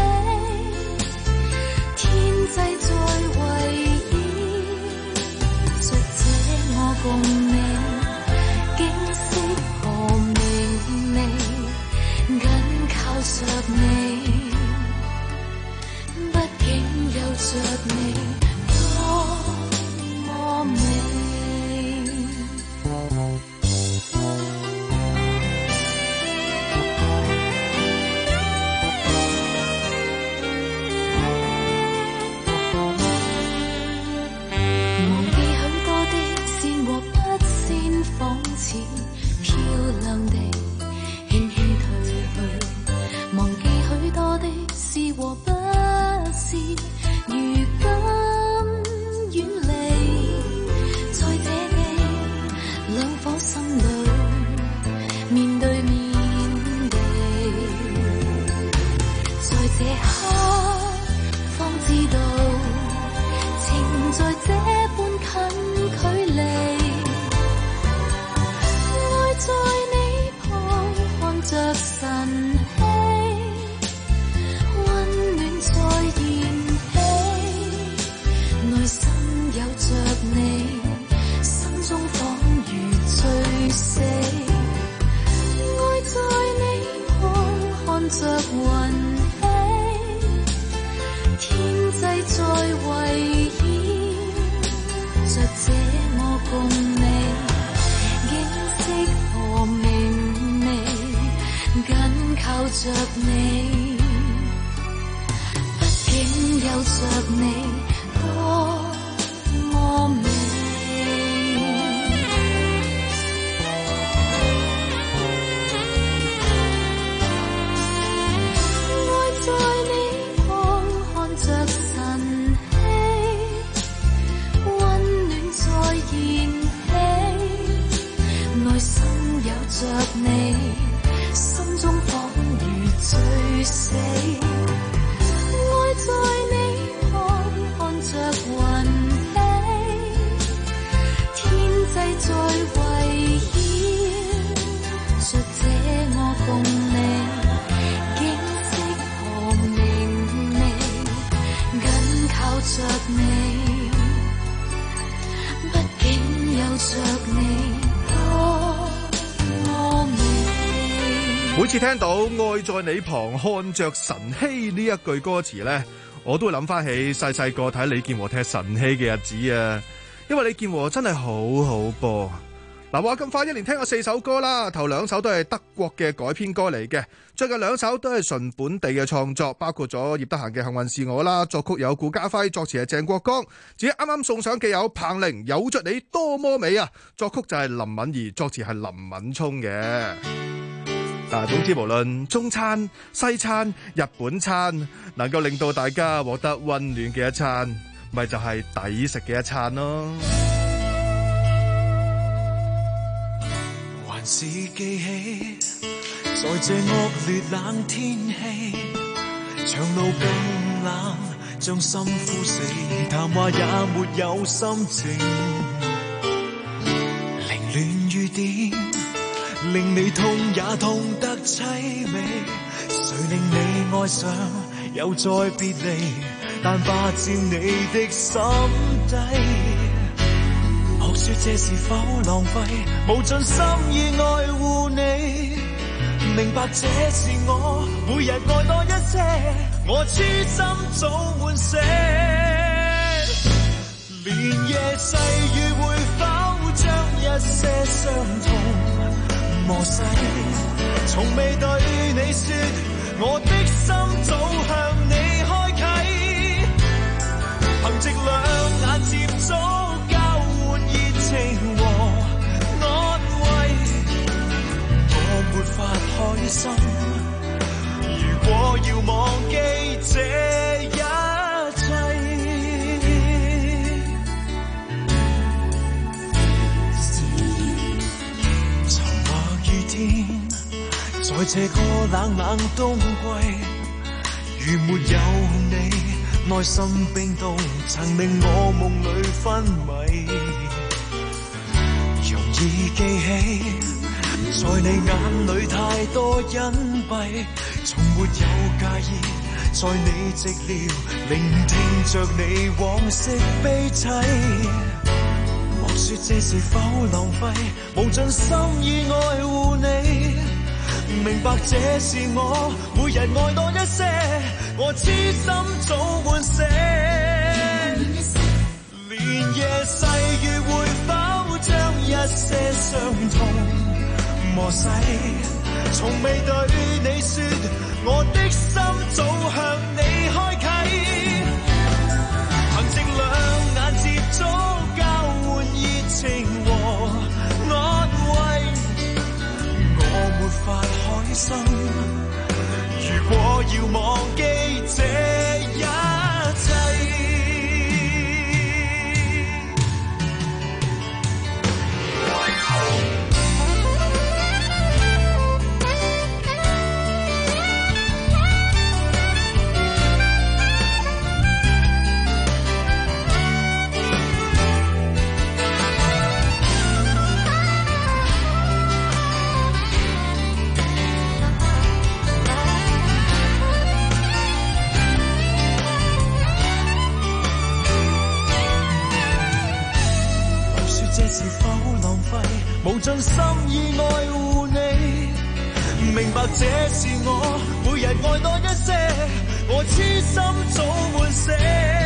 天際在圍繞着這我共鳴，景色何明媚，緊靠着你，畢竟有着你多麼美。漂亮地輕輕退去，忘記許多的是和不是，如今遠離，在這地兩顆心裏面對面地，在這刻方知道情在這般近距離，在你旁看着晨曦，溫暖在燃起，內心有着你，心中仿如醉死，愛在你旁看着雲起，天際在圍繞着這我共你，何明媚，緊靠着你，畢竟有着你多麼美。愛在你旁看着晨曦，溫暖在燃起，內心有着你，心中仿如醉死，愛在你旁看着雲起，天際在圍繞着這我共你，景色何明媚，緊靠着你，畢竟有着你多麼美。 每次聽到愛在你旁看着晨曦呢一句歌詞呢，我都會諗翻起細細個睇李健和踢晨曦嘅日子啊！因為李健和真係好好波。嗱，話咁快一連聽過四首歌啦，頭兩首都係德國嘅改編歌嚟嘅，最近兩首都係純本地嘅創作，包括咗葉德嫻嘅《幸運是我》啦，作曲有顧嘉輝，作詞係鄭國江，至於啱啱送上嘅有彭羚《有着你多麼美》啊，作曲就係林敏怡，作詞係林敏聰嘅。嗱，總之無論中餐、西餐、日本餐，能夠令到大家獲得溫暖嘅一餐，咪就係抵食嘅一餐咯。 還是記起，在這惡劣冷天氣，長路更冷，將心枯死，談話也沒有心情，凌亂雨點。令你痛也痛得凄美，誰令你愛上又再別離，但霸佔你的心底。莫說這是否浪費，無盡心意愛護你，明白這是我每日愛多一些，我痴心早喚醒。連夜細雨會否將一些傷痛磨細，從未對你說，我的心早向你開啟，憑藉兩眼接觸，交換熱情和安慰，我沒法開心，如果要忘記這一切。 在這個冷冷冬季，如沒有你，內心冰凍，曾令我夢裏昏迷。容易記起，在你眼裏太多隱蔽，從沒有介意，在你寂寥，聆聽着你往昔悲凄。莫說這是否浪費，無盡心意愛護你。明白這是我每日愛多一些，我痴心早喚醒。連夜細雨會否將一些傷痛磨洗？從未對你說，我的心早向你開啟。憑藉兩眼接觸，交換熱情和安慰，我沒法開心。如果要忘記這一切，無盡心意愛護你，明白這是我每日愛多一些，我痴心早喚醒。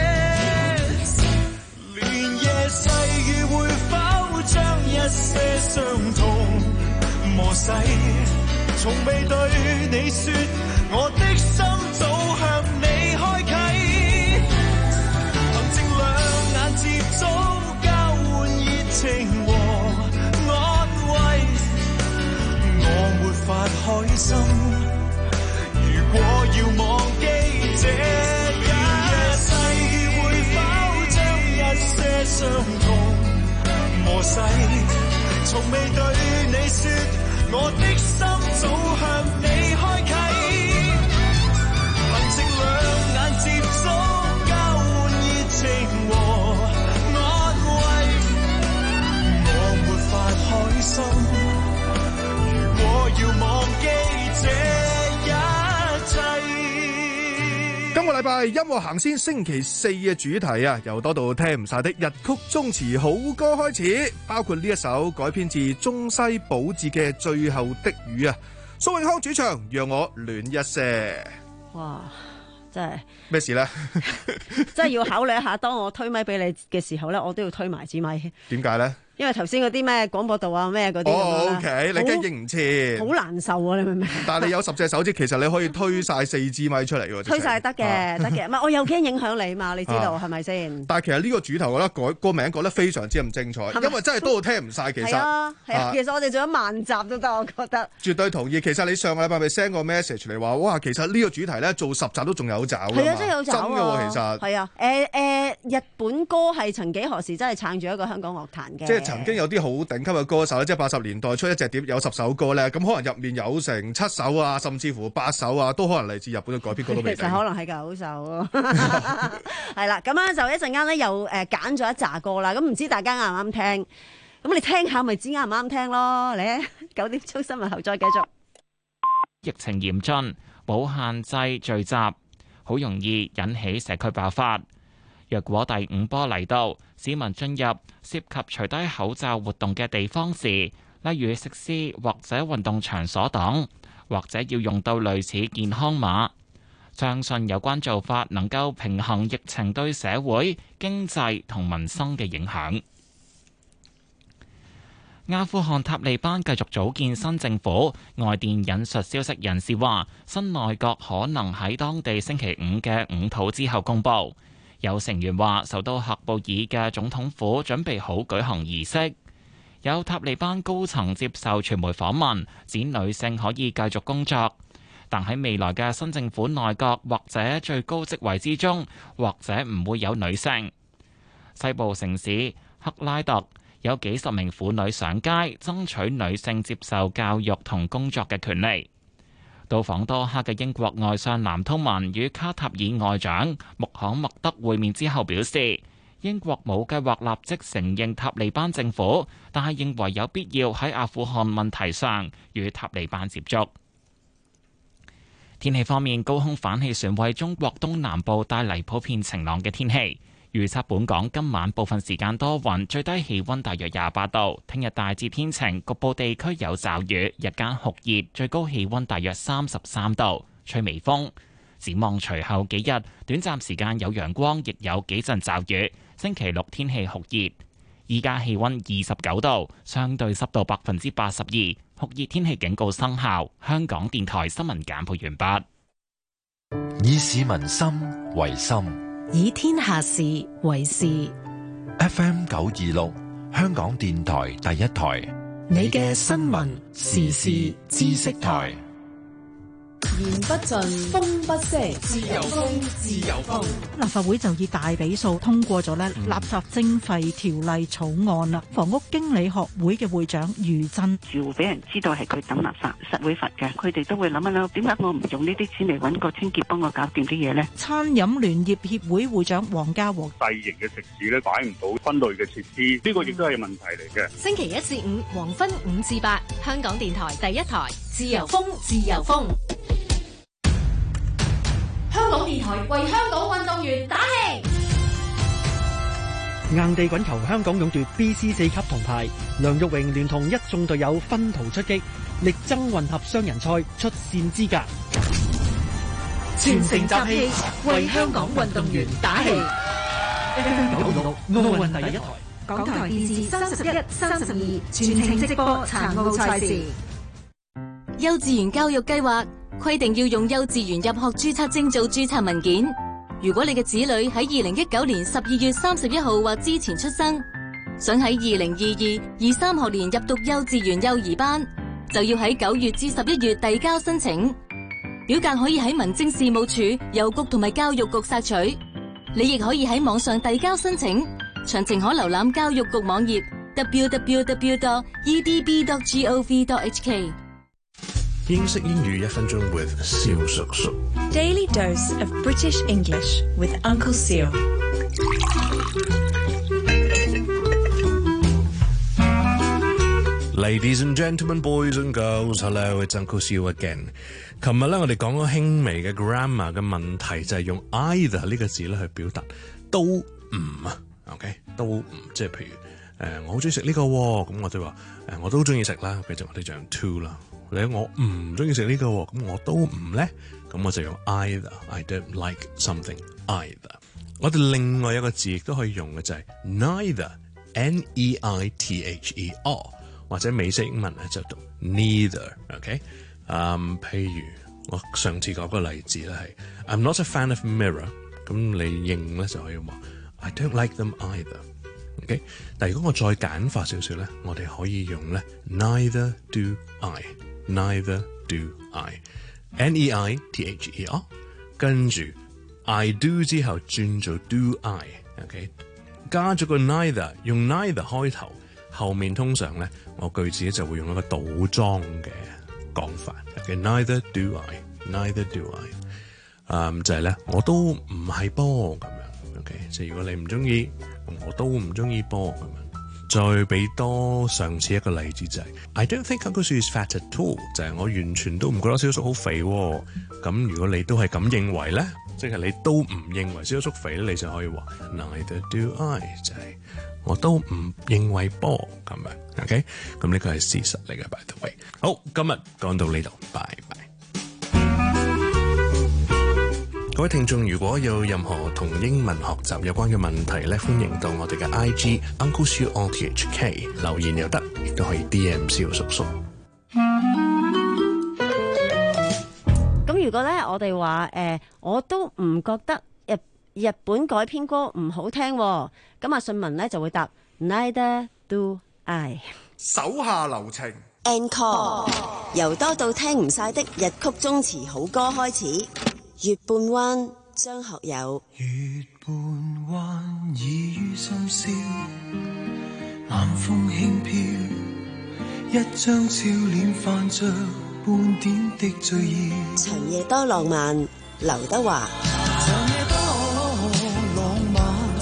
連夜細雨會否將一些傷痛磨洗？從未對你說，我的心早向你開啟。憑藉兩眼接觸，交換熱情和我沒法開心，如果要忘記這一世，會否將一些傷痛磨洗？從未對你說，我的心早向你開啟。憑藉兩眼接觸，交換熱情和安慰，我沒法開心。我要忘記這一切。 今個禮拜音樂行先星期四嘅主題啊，由多到聽唔晒的日曲中詞好歌開始，包括呢一首改編自中西寶治嘅《最後的雨》啊，蘇永康主唱，讓我暖一些。 哇！真係咩事咧？ 真係要考慮一下，當我推咪俾你嘅時候咧，我都要推埋支咪。 點解咧？因為頭先嗰啲咩廣播道啊咩嗰啲哦 OK， 你驚應唔切， 好難受啊！你明唔明？ 但係你有十隻手指，其實你可以推晒四支咪出嚟喎。 推晒得嘅，得嘅。唔係我又驚影響你嘛？你知道係咪先？ 但係其實呢個主題我覺得改個名改得非常之咁精彩，因為真係多到聽唔晒。其實係啊，係啊，其實我哋做咗萬集都得，我覺得。絕對同意。其實你上個禮拜咪 send 個 message 嚟話，哇，其實呢個主題咧做十集都仲有找㗎嘛。 係啊，真係有找啊！ 真嘅喎，其實。 係啊，誒誒，日本歌係曾幾何時真係撐住一個香港樂壇嘅。 即係曾經有啲好頂級嘅歌手咧，即係八十年代出一隻碟有十首歌咧，咁可能入面有成七首啊，甚至乎八首啊，都可能嚟自日本嘅改編歌都未定。 其實可能係九首咯，係啦，咁樣就一陣間咧又誒揀咗一紮歌啦，咁唔知大家啱唔啱聽？咁你聽下咪知啱唔啱聽咯。嚟九點鐘新聞後再繼續。 疫情嚴峻，冇限制聚集，好容易引起社區爆發。若果第五波嚟到，市民進入涉及除低口罩活動嘅地方時，例如食肆或者運動場所等，或者要用到類似健康碼，相信有關做法能夠平衡疫情對社會、經濟同民生嘅影響。阿富汗塔利班繼續組建新政府，外電引述消息人士話，新內閣可能喺當地星期五嘅午禱之後公佈。有成員話，首都喀布爾嘅總統府準備好舉行儀式。有塔利班高層接受傳媒訪問，指女性可以繼續工作，但喺未來嘅新政府內閣或者最高職位之中，或者唔會有女性。西部城市克拉特有幾十名婦女上街爭取女性接受教育同工作嘅權利。 到訪多克嘅英國外相藍通文與卡塔爾外長穆罕默德會面之後表示，英國冇計劃立即承認塔利班政府，但係認為有必要喺阿富汗問題上與塔利班接觸。天氣方面，高空反氣旋為中國東南部帶嚟普遍晴朗嘅天氣。預測本港今晚部分時間多雲，最低氣溫大約廿八度。聽日大致天晴，局部地區有驟雨，日間酷熱，最高氣溫大約三十三度，吹微風。展望隨後幾日，短暫時間有陽光，亦有幾陣驟雨。星期六天氣酷熱，依家氣溫二十九度，相對濕度百分之八十二，酷熱天氣警告生效。香港電台新聞簡報完畢。 以市民心為心， 以天下事為事。 F M 九二六，香港電台第一台， 你嘅新聞時事知識台。 言不盡，風不息，自由風，自由風。 立法會就以大比數通過咗呢垃圾徵費條例草案啦。房屋經理學會嘅會長余真， 住戶俾人知道係佢抌垃圾，實會罰嘅。佢哋都會諗一諗，點解我唔用呢啲錢嚟揾個清潔幫我搞掂啲嘢呢？ 餐飲聯業協會會長黃家和， 細型嘅食肆咧擺唔到分類嘅設施，呢個亦都係問題嚟嘅。 星期一至五黃昏五至八，香港電台第一台，自由風，自由風。香港電台為香港運動員打氣。 硬地滾球香港勇奪 B C 四級銅牌，梁玉榮聯同一眾隊友分途出擊，力爭混合雙人賽出線資格。 全城集氣，為香港運動員打氣。 九二六奧運第一台， 港台電視三十一、三十二全程直播殘奧賽事。 幼稚園教育計劃規定要用幼稚園入學註冊證做註冊文件。如果你嘅子女喺二零一九年十二月三十一號或之前出生，想喺二零二二、二三學年入讀幼稚園幼兒班，就要喺九月至十一月遞交申請。表格可以喺民政事務處、郵局同埋教育局索取。你亦可以喺網上遞交申請，詳情可瀏覽教育局網頁 double-u double-u double-u dot e d b dot gov dot h k。 英式英語一分鐘 with 蕭叔叔。 Daily dose of British English with Uncle Seal。 Ladies and gentlemen, boys and girls, hello, it's Uncle Seal again。琴日咧，我哋講咗輕微嘅 grammar 嘅問題，就係、是、用 either 呢個字咧去表達都唔啊。OK， 都唔，即係譬如誒、呃，我好中意食呢個喎，咁我就話誒，我都中意食啦。佢就我哋就用 to 啦。你我唔中意食呢個喎，咁我都唔咧，咁我就用 either。I don't like something either。我哋另外一個字亦都可以用嘅就係 neither，N E I T H E R， 或者美式英文咧就讀 neither。OK， 嗯，譬如我上次講個例子咧係 I'm not a fan of mirror， 咁你認咧就可以話 I don't like them either。OK， 但係如果我再簡化少少咧，我哋可以用咧 neither do I。Neither do I. N E I T H E R， 跟住 I do 之後轉做 do I。OK， 加咗個 neither， 用 neither 開頭，後面通常咧我句子就會用一個倒裝嘅講法。OK，neither do I，neither do I。嗯，就係咧我都唔係波咁樣。OK， 即係如果你唔中意，我都唔中意波咁樣。再俾多上次一個例子就係、是、I don't think Uncle Sue is fat at all， 就係我完全都唔覺得蕭叔好肥喎。咁如果你都係咁認為咧，即係你都唔認為蕭叔肥咧，你就可以話 Neither do I， 就係我都唔認為波咁樣。OK， 咁呢個係事實嚟嘅 by the way。好，今日講到呢度，拜拜。各位聽眾，如果有任何同英文學習有關嘅問題咧，歡迎到我哋嘅 I G Uncle Sue R T H K 留言又得，亦都可以 D M 蕭叔叔。 咁如果咧，我哋話誒，我都唔覺得日日本改編歌唔好聽，咁阿信文咧就會答 Neither do I。 手下留情 Encore 由多到聽唔晒的日曲中詞好歌開始。月半彎，張學友。 月半彎，已於深宵，晚風輕飄，一張俏臉泛着半點的醉意。 長夜多浪漫，劉德華。 長夜多浪漫，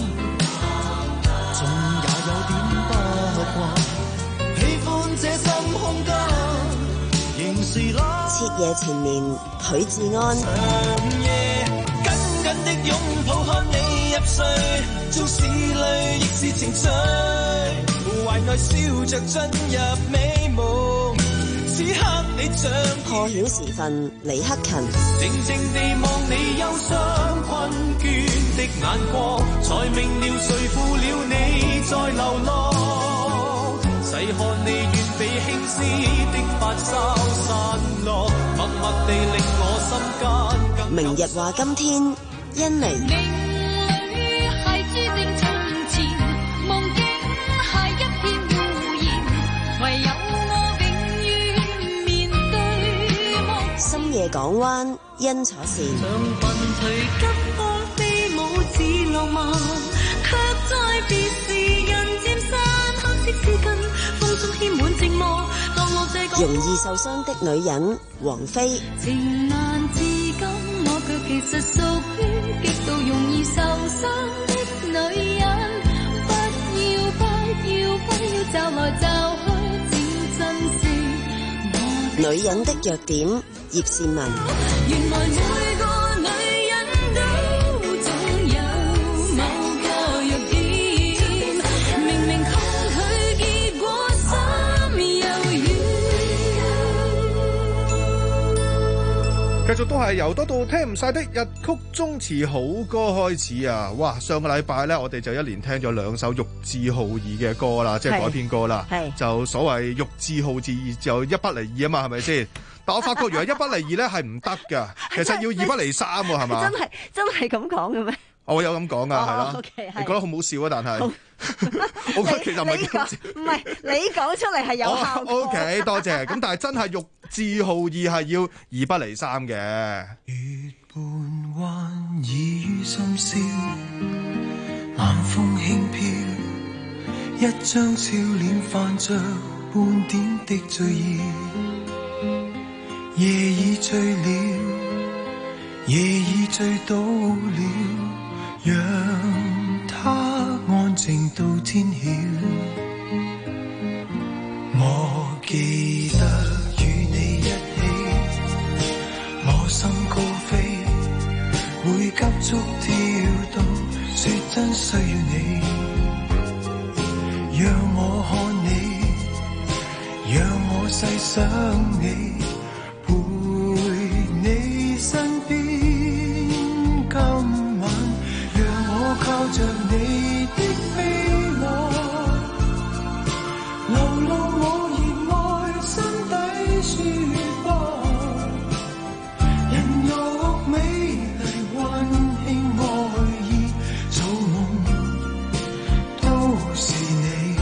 仲也有點不慣，喜歡這心空間，仍是那徹夜纏綿，許志安。 長夜緊緊的擁抱，看你入睡，縱是淚亦是情緒，懷內笑着進入美夢，此刻你像破曉時分，李克勤。 靜靜地望你憂傷困倦的眼光，才明了誰負了你在流浪，細看你遠比輕絲的髮梢散落，默默地令我心間更。 明日話今天，甄妮。深夜港灣，殷楚善。容易受傷的女人，王菲。 情難自禁，我卻其實屬於極度容易受傷的女人。不要不要不要就來就去，請珍惜。 女人的弱點，葉倩文。 原來每個女人都總有某個弱點，明明抗拒結果心猶豫。 繼續都係由多到聽唔晒的日曲中詞好歌開始啊！哇，上個禮拜呢，我哋就一連聽咗兩首玉置浩二嘅歌啦，即係改編歌啦，就所謂玉置浩二就一不離二啊嘛，係咪先？但我發覺原來一不離二咧係唔得㗎，其實要二不離三喎，係嘛？ 真係真係咁講嘅咩？ 我有咁講㗎，係啦。 Okay, 你覺得好唔好笑啊？但係我覺得其實唔係咁笑， 唔係你講出嚟係有效。 O K， 多謝。咁但係真係玉置浩二係要二不離三嘅。 月半彎倚於深宵，晚風輕飄，一張俏臉泛着半點的醉意。夜已醉了，夜已醉倒了，讓它安靜到天曉。我記得與你一起，我心高飛，會急速跳動，說真需要你，讓我看你，讓我細想你。你身邊今晚，讓我靠着你的臂膀，流露我熱愛心底説話，人肉美麗溫馨愛意，造夢都是你。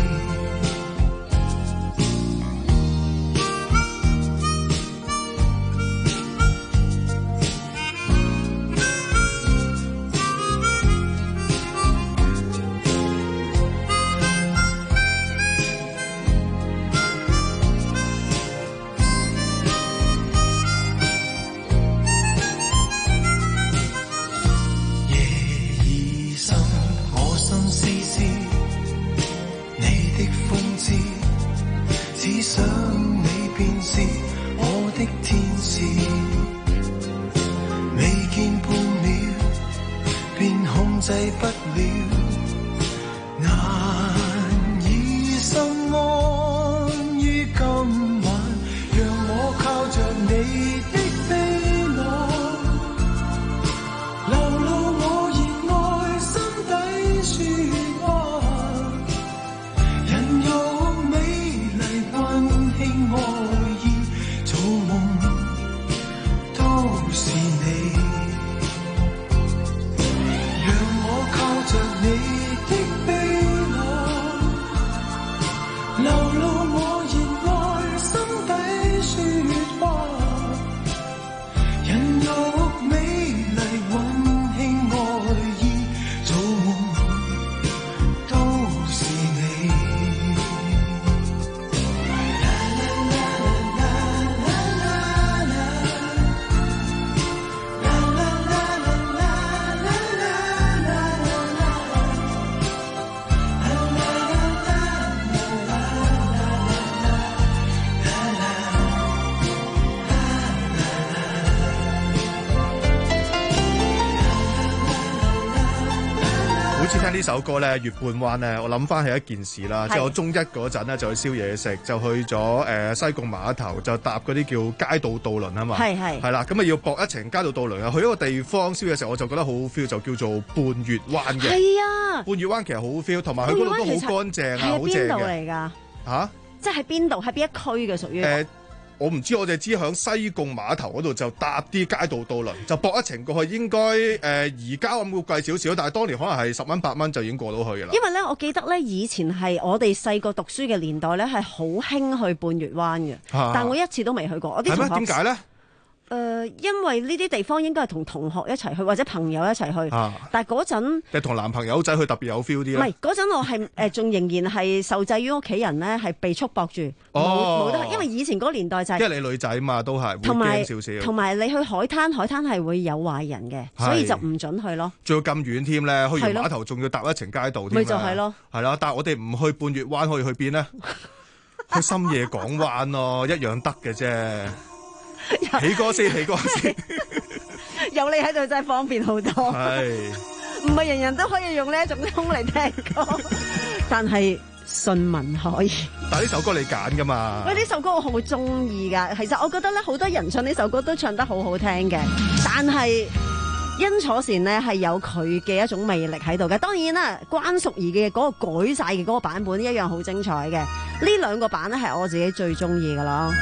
次聽呢首歌咧，月半灣咧，我諗翻起一件事啦， 係即係我中一嗰陣咧就去燒嘢食，就去咗誒、呃、西貢碼頭，就搭嗰啲叫街道渡輪啊嘛， 係係係啦，咁啊要駁一程街道渡輪啊，去一個地方燒嘢食，我就覺得好好 feel，就叫做半月灣嘅。 係啊， 半月灣其實好 feel，同埋佢嗰度都好乾淨啊，好正係邊度嘅。 嚟㗎？ 嚇！ 即係喺邊度？喺邊一區嘅屬於？ 誒，我唔知，我就知響西貢碼頭嗰度就搭啲街道渡輪，就駁一程過去，應該誒而家我冇貴少少，但係當年可能係十蚊八蚊就已經過到去㗎啦。 因為咧，我記得咧，以前係我哋細個讀書嘅年代咧，係好興去半月灣嘅， 啊但我一次都未去過。我啲同學點解咧？ 誒、呃，因為呢啲地方應該係同同學一齊去，或者朋友一齊去。 啊、 但係嗰陣， 你同男朋友仔去特別有 feel 啲咧？ 唔係嗰陣，我係誒仲仍然係受制於屋企人咧，係被束縛住，冇冇得。因為以前嗰個年代就係、是， 因為你女仔嘛，都係同埋會驚少少。 同埋你去海灘，海灘係會有壞人嘅，所以就唔準去咯。 仲要咁遠添咧，去完碼頭仲要搭一程街道添。 咪就係咯， 係啦。但係我哋唔去半月灣，可以去邊咧？去深夜港灣咯，一樣得嘅啫。起歌先，起歌先。 有你喺度真係方便好多。係，唔係人人都可以用呢一種通嚟聽歌，但係信文可以。 但係呢首歌你揀噶嘛？ 喂，呢首歌我好中意噶。其實我覺得咧，好多人唱呢首歌都唱得好好聽嘅，但係殷楚善呢係有佢嘅一種魅力喺度嘅。當然啦，關淑怡嘅嗰個改晒嘅嗰個版本一樣好精彩嘅。呢兩個版咧係我自己最中意噶啦。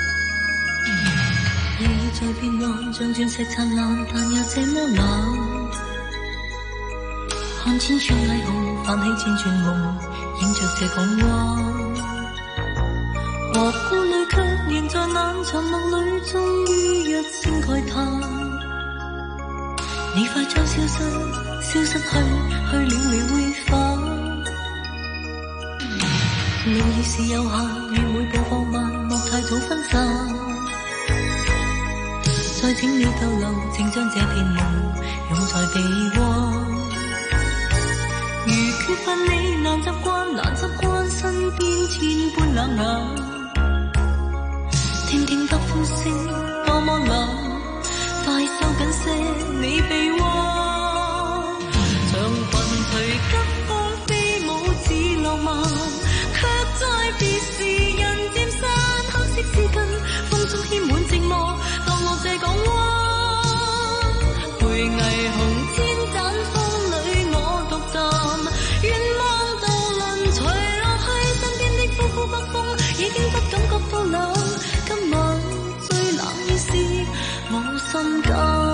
夜雨在變幻，像鑽石燦爛，但又這麼冷。看千串霓虹，泛起千串夢，映着這港灣。何故淚卻仍在眼沉默裏，終於一聲慨嘆。你快將消失，消失去，去了未會返。路已是有限，願會播放慢，莫太早分散。再請你逗留，請將這片夢擁在臂彎。如缺乏你，難習慣，難習慣身邊千般冷眼。聽聽北風聲，多麼冷，快收緊些你臂彎。長裙隨急風飛舞似浪漫，卻在別時人漸散。黑色絲巾，風中牽滿寂寞。這港灣，陪霓虹千盞風裏我獨站，願望渡輪隨落去，身邊的呼呼北風已經不感覺到冷。今晚最冷意是我心間。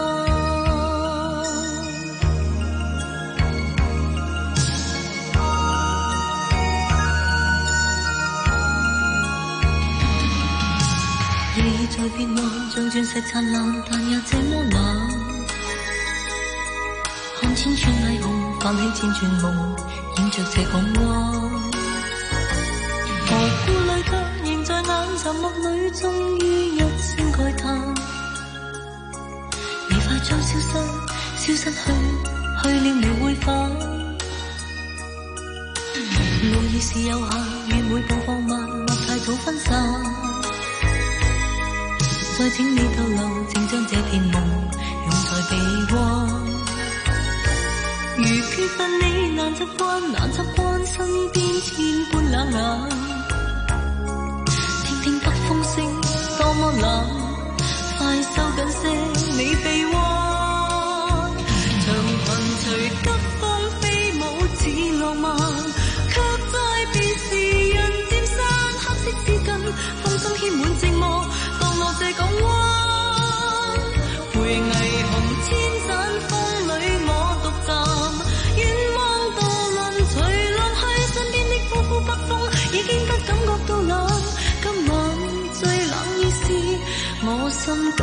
夜已在變幻，像鑽石燦爛，但也這麼冷。看千串霓虹，泛起千串夢，映着這港灣。何故淚卻仍在眼沉默裏，終於一聲慨嘆。你快將消失，消失去，去了未會返。路已是有限，願會播放慢，莫太早分散。再請你逗留，請將這片夢擁在臂彎。如缺乏你，難習慣，難習慣身邊千般冷眼。聽聽北風聲，多麼冷，快收緊些你臂彎。長裙隨急風飛舞似浪漫，卻在別時人漸散。黑色絲巾，風中牽滿寂寞。這港灣，陪霓虹千盞風裏我獨站，願望渡輪隨落去，身邊的呼呼北風已經不感覺到冷。今晚最冷意是我心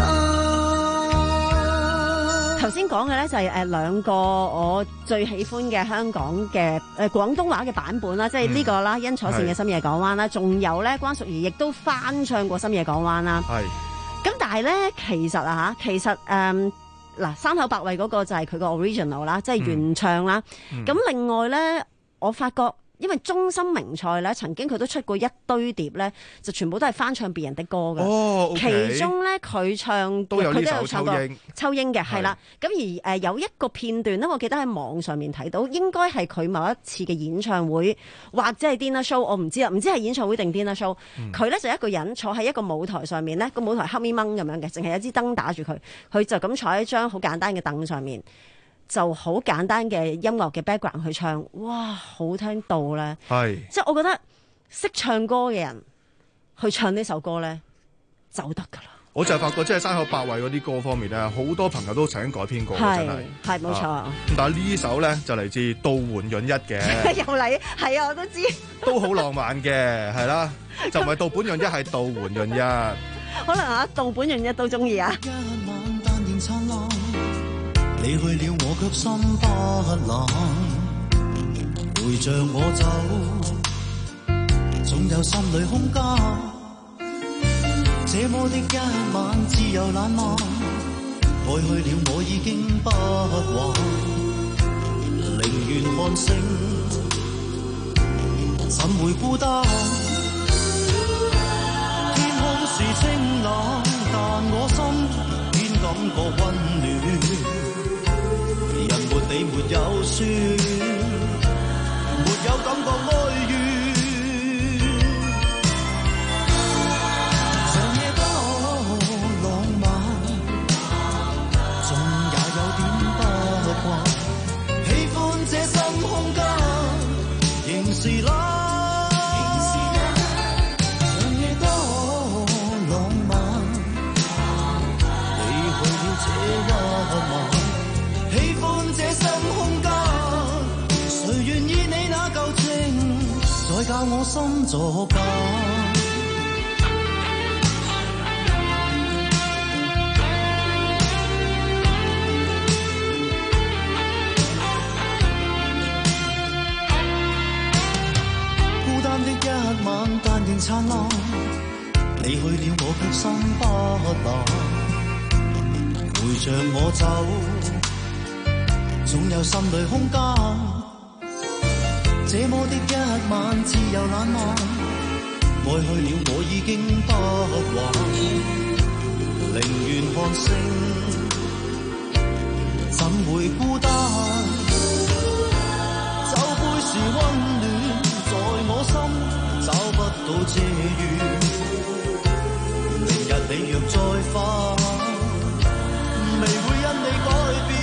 間。頭先講嘅咧就係誒兩個我最喜歡嘅香港嘅誒廣東話嘅版本啦，即係呢個啦，殷楚善嘅《深夜港灣》啦，仲有咧關淑怡亦都翻唱過《深夜港灣》啦。係。咁但係咧，其實啊嚇，其實誒嗱、嗯，三口百惠嗰個就係佢個 original 啦，即係原唱啦。咁、嗯、另外咧，我發覺因為中森明菜咧曾經佢都出過一堆碟咧，就全部都係翻唱別人的歌嘅。 哦 okay、 其中咧佢唱都有呢首佢都有唱過秋英秋英嘅係啦。咁而誒、呃、有一個片段咧，我記得喺網上面睇到，應該係佢某一次嘅演唱會或者係 dinner show， 我唔知啊，唔知係演唱會定 dinner show。佢、嗯、咧就一個人坐喺一個舞台上面咧，個舞台黑咪掹咁樣嘅，淨係有一支燈打住佢，佢就咁坐喺張好簡單嘅凳上面。就好簡單嘅音樂嘅 background 去唱，哇，好聽到咧！係，即係我覺得識唱歌嘅人去唱呢首歌咧，就得㗎啦。 我就係發覺，即係山口百惠嗰啲歌方面咧，好多朋友都曾經改編過，真係係冇錯。 啊、但係呢首咧就嚟自渡垣潤一嘅， 又嚟係啊，我都知，都好浪漫嘅，係啦，就唔係渡本潤一，係渡垣潤一。 可能啊，渡本潤一都中意啊。 你去了我卻心不冷，陪着我走，總有心裏空間。這麼的一晚自由懶漫，愛去了我已經不還，寧願看星，怎會孤單？天空是清冷，但我心偏感覺溫暖。人沒你沒有酸，沒有感覺哀怨。長夜多浪漫，總也有點不慣。喜歡這深空間，仍是冷。長夜多浪漫，你去了這一晚。喜歡這深空間，誰願意你那舊情，再教我心作假。孤單的一晚，但仍燦爛。你去了，我卻心不冷，陪着我走。總有心裏空間，這麼的一晚自由懶漫，愛去了我已經不還，寧願看星，怎會孤單？酒杯是溫暖，在我心找不到遮掩。明日你若再返，未會因你改變。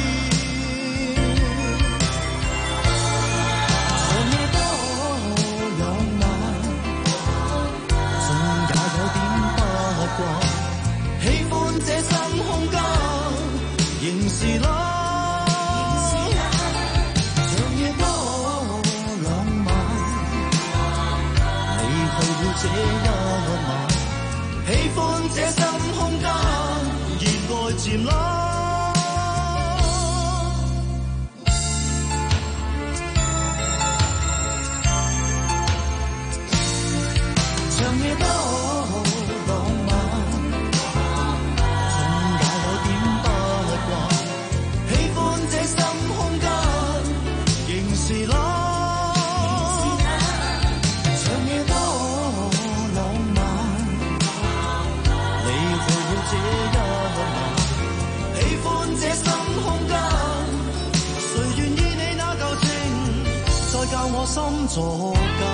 喜歡這深空間，仍是冷。長夜多浪漫，你去了這一晚。喜歡這深空間，熱愛漸冷。長夜多。我心作假。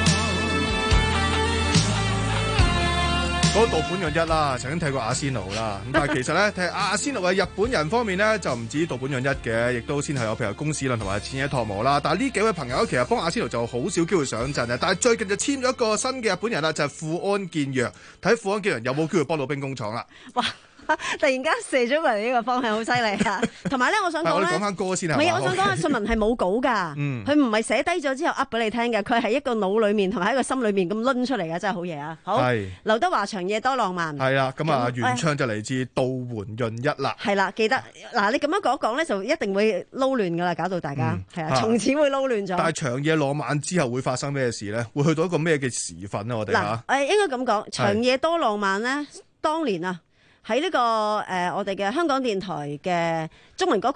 嗰渡本潤一啦，曾經睇過阿仙奴啦，咁但係其實咧睇阿仙奴嘅日本人方面咧就唔止渡本潤一嘅，亦都先係有譬如宮市亮同埋淺野拓磨啦。但係呢幾位朋友其實幫阿仙奴就好少機會上陣啊，但係最近就簽咗一個新嘅日本人啦，就係、是、富安健洋。睇富安健洋有冇機會幫到兵工廠啦？哇！ 突然間射咗過嚟呢個方向，好犀利啊！同埋咧，我想講咧， 我哋講翻歌先啊。 唔係啊，我想講阿信文係冇稿㗎，佢唔係寫低咗之後噏俾你聽嘅，佢係一個腦裡面同埋喺個心裏面咁攆出嚟嘅，真係好嘢啊！好，劉德華長夜多浪漫。係啊，咁啊原唱就嚟自渡垣潤一啦。係啦，記得嗱，你咁樣講講咧，就一定會撈亂㗎啦，搞到大家係啊，從此會撈亂咗。但係長夜浪漫之後會發生咩事咧？會去到一個咩嘅時分咧？我哋嚇誒應該咁講，長夜多浪漫咧，當年啊。喺呢、這個誒、呃，我哋嘅香港電台嘅中文歌曲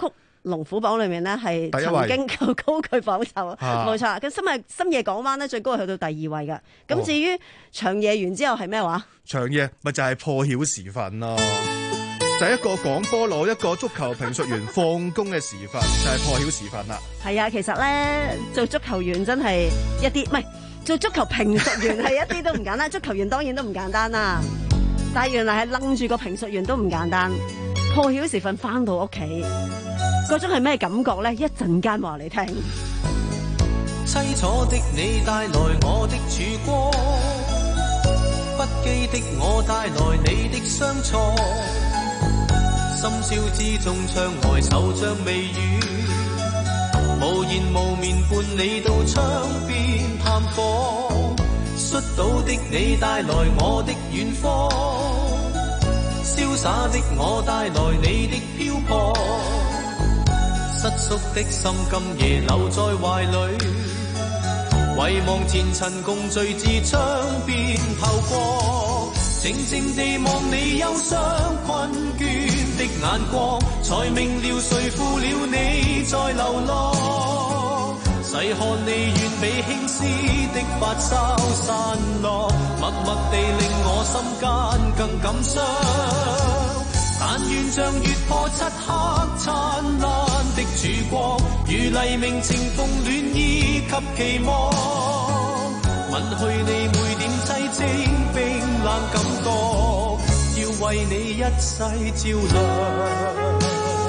龍虎榜裏面咧係曾經高高居榜首，冇錯。咁深夜深夜港灣咧最高係去到第二位嘅。咁、哦、至於長夜完之後係咩話？ 長夜咪就係破曉時分咯，就係、是、一個廣播佬，一個足球評述員放工嘅時分，就係、是、破曉時分啦。 係啊，其實咧做足球員真係一啲唔係做足球評述員係一啲都唔簡單，足球員當然都唔簡單啦。但係原來係楞住個評述員都唔簡單。破曉時分翻到屋企，嗰種係咩感覺咧？一陣間話你聽。 凄楚的你帶來我的曙光，不羈的我帶來你的相錯，深宵之中窗外惆悵微雨，無言無面伴你到窗邊探訪，摔倒的你帶來我的遠方，瀟灑的我帶來你的漂泊，失縮的心今夜留在懷裡，遺忘前塵共聚至窗邊透過，靜靜地望你憂傷困倦的眼光，才明了誰負了你在流浪，細看你遠比輕絲的髮梢散落，默默地令我心間更感傷，但願像月破漆黑燦爛的曙光，如黎明晴風暖意及期望，吻去你每點凄清冰冷感覺，要為你一世照亮。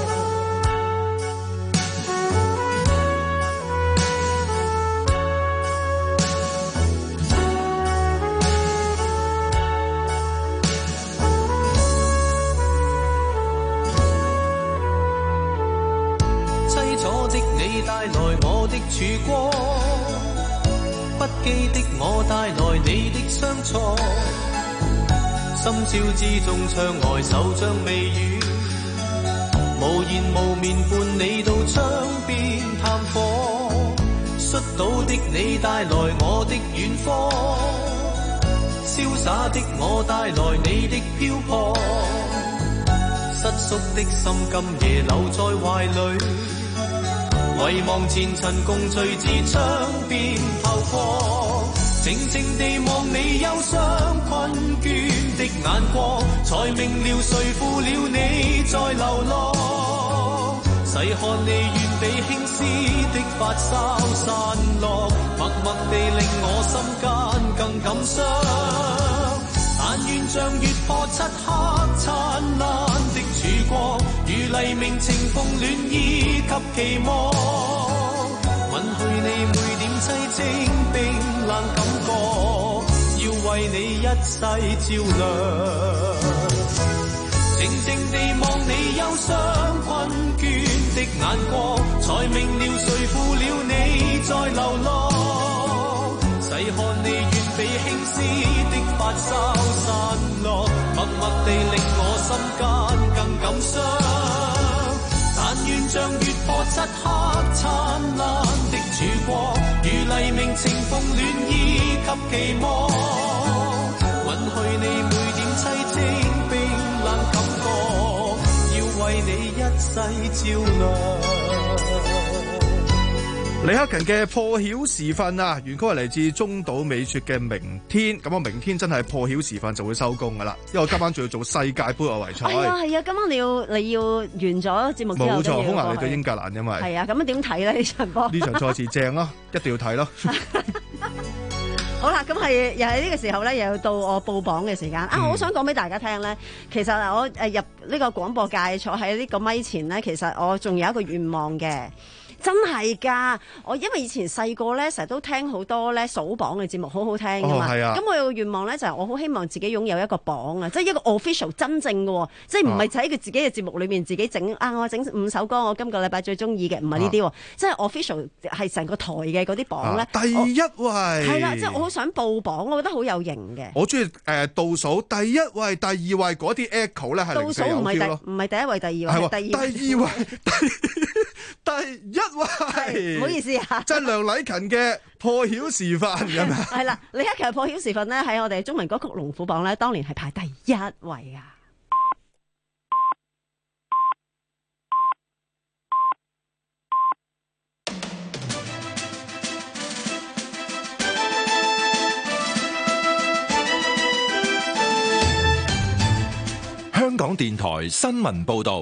帶來我的曙光，不羈的我帶來你的相錯，深宵之中窗外惆悵微雨，無言無面伴你到窗邊探訪，摔倒的你帶來我的遠方，瀟灑的我帶來你的漂泊，失縮的心今夜留在懷裡，遺忘前塵共聚至窗邊透過，靜靜地望你憂傷困倦的眼光，才明了誰負了你在流浪，細看你遠比輕絲的髮梢散落，默默地令我心間更感傷，但願像月破漆黑燦爛的曙光，如黎明晴風暖意及期望，吻去你每點凄清冰冷感覺，要為你一世照亮，靜靜地望你憂傷困倦的眼光，才明了誰負了你在流浪，細看你遠比輕絲的髮梢散落，默默地令我心間更感傷，但願像月破漆黑燦爛的曙光，如黎明晴風暖意及期望，吻去你每點凄清冰冷感覺，要為你一世照亮。 李克勤嘅破曉時分啊，原曲係嚟自中島美雪嘅明天。咁我明天真係破曉時分就會收工噶啦，因為我今晚仲要做世界盃外圍賽。 係啊係啊，今晚你要你要完咗節目之後， 冇錯，匈牙利對英格蘭，因為係啊，咁樣點睇咧呢場波？ 呢場賽事正咯，一定要睇咯。 好啦，咁係又係呢個時候咧，又要到我報榜嘅時間啊！我好想講俾大家聽咧，其實我誒入呢個廣播界坐喺呢個咪前咧，其實我仲有一個願望嘅。真係㗎！我因為以前細個咧，成日都聽好多咧數榜嘅節目，好好聽㗎嘛。咁、哦、我有個願望咧，就係、是、我好希望自己擁有一個榜啊，即係一個 official 真正嘅，即係唔係喺佢自己嘅節目裏面自己整啊！我整五首歌，我今個禮拜最中意嘅，唔係呢啲，即係 official 係成個台嘅嗰啲榜咧、啊。第一位係啦，即係我好想報榜，我覺得好有型嘅。 我中意誒倒數第一位、第二位嗰啲 echo 咧係零舍有 feel 咯。 唔係第一位、第二位，係第二位。第二位。 第一位， 唔好意思啊， 即係梁禮勤嘅破曉時分咁啊， 係啦，李克勤嘅破曉時分咧喺我哋中文歌曲龍虎榜咧，當年係排第一位啊。 電台新聞報道。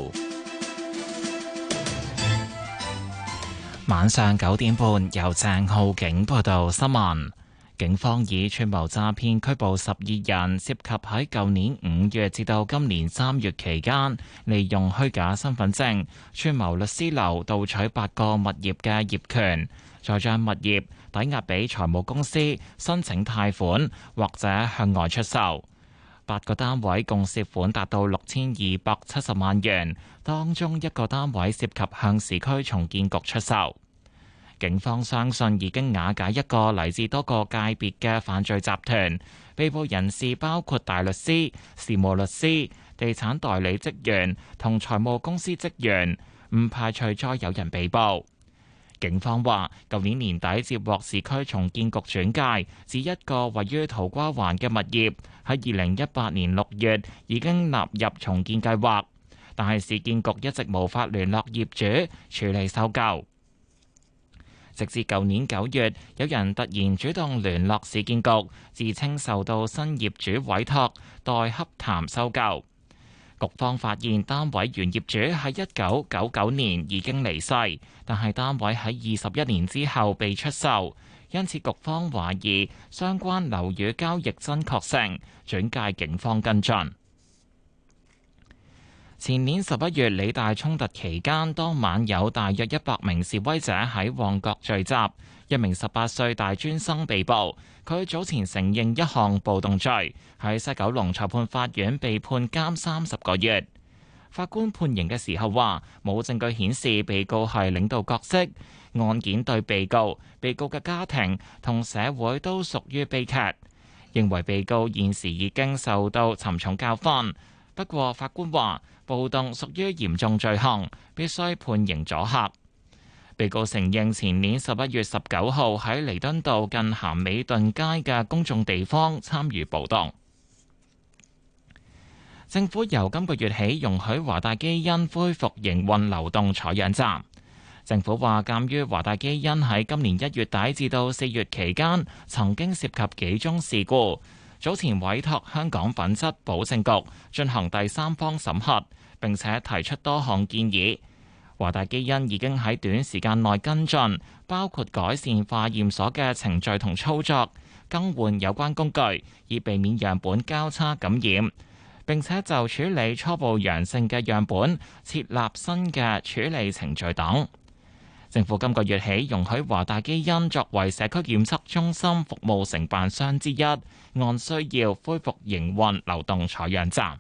晚上九點半，由鄭浩景報道新聞。警方以串謀詐騙拘捕十二人，涉及喺舊年五月至到今年三月期間，利用虛假身份證串謀律師樓盜取八個物業嘅業權，再將物業抵押俾財務公司申請貸款或者向外出售。八個單位共涉款達到六千二百七十萬元，當中一個單位涉及向市區重建局出售。警方相信已經瓦解一個嚟自多個界別嘅犯罪集團，被捕人士包括大律師、事務律師、地產代理職員同財務公司職員，唔排除再有人被捕。警方話，舊年年底接獲市區重建局轉介，指一個位於土瓜灣嘅物業喺二零一八年六月已經納入重建計劃，但係市建局一直無法聯絡業主處理收購。直至舊年九月，有人突然主動聯絡市建局，自稱受到新業主委託代洽談收購。局方發現單位原業主喺一九九九年已經離世，但係單位喺二十一年之後被出售，因此局方懷疑相關樓宇交易真確性，轉介警方跟進。前年十一月理大衝突期間，當晚有大約一百名示威者喺旺角聚集，一名十八歲大專生被捕。佢早前承認一項暴動罪，喺西九龍裁判法院被判監三十個月。法官判刑嘅時候話，冇證據顯示被告係領導角色，案件對被告、被告嘅家庭同社會都屬於悲劇，認為被告現時已經受到沉重教訓。不過法官話，暴動屬於嚴重罪行，必須判刑阻嚇。被告承認前年十一月十九號喺彌敦道近咸美頓街嘅公眾地方參與暴動。政府由今個月起容許華大基因恢復營運流動採樣站。政府話，鑑於華大基因喺今年一月底至到四月期間曾經涉及幾宗事故，早前委託香港品質保證局進行第三方審核，並且提出多項建議。華大基因已經喺短時間內跟進，包括改善化驗所嘅程序同操作，更換有關工具，以避免樣本交叉感染，並且就處理初步陽性嘅樣本設立新嘅處理程序等。政府今個月起容許華大基因作為社區檢測中心服務承辦商之一，按需要恢復營運流動採樣站。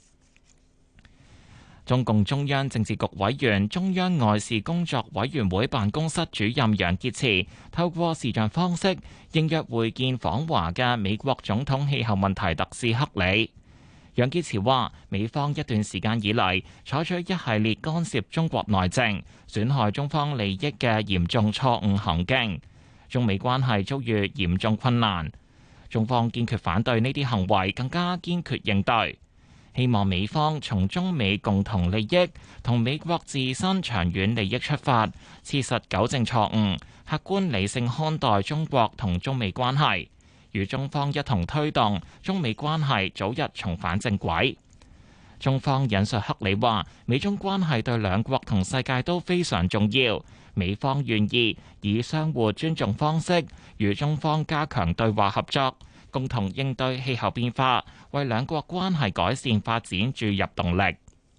中共中央政治局委員、中央外事工作委員會辦公室主任楊潔篪透過視像方式應約會見訪華嘅美國總統氣候問題特使克里。楊潔篪話：美方一段時間以嚟採取一系列干涉中國內政、損害中方利益嘅嚴重錯誤行徑，中美關係遭遇嚴重困難。中方堅決反對呢啲行為，更加堅決應對。希望美方從中美共同利益同美國自身長遠利益出發，切實糾正錯誤，客觀理性看待中國同中美關係，與中方一同推動中美關係早日重返正軌。中方引述克里話：美中關係對兩國同世界都非常重要，美方願意以相互尊重方式與中方加強對話合作，共同應對氣候變化，為兩國關係改善發展注入動力。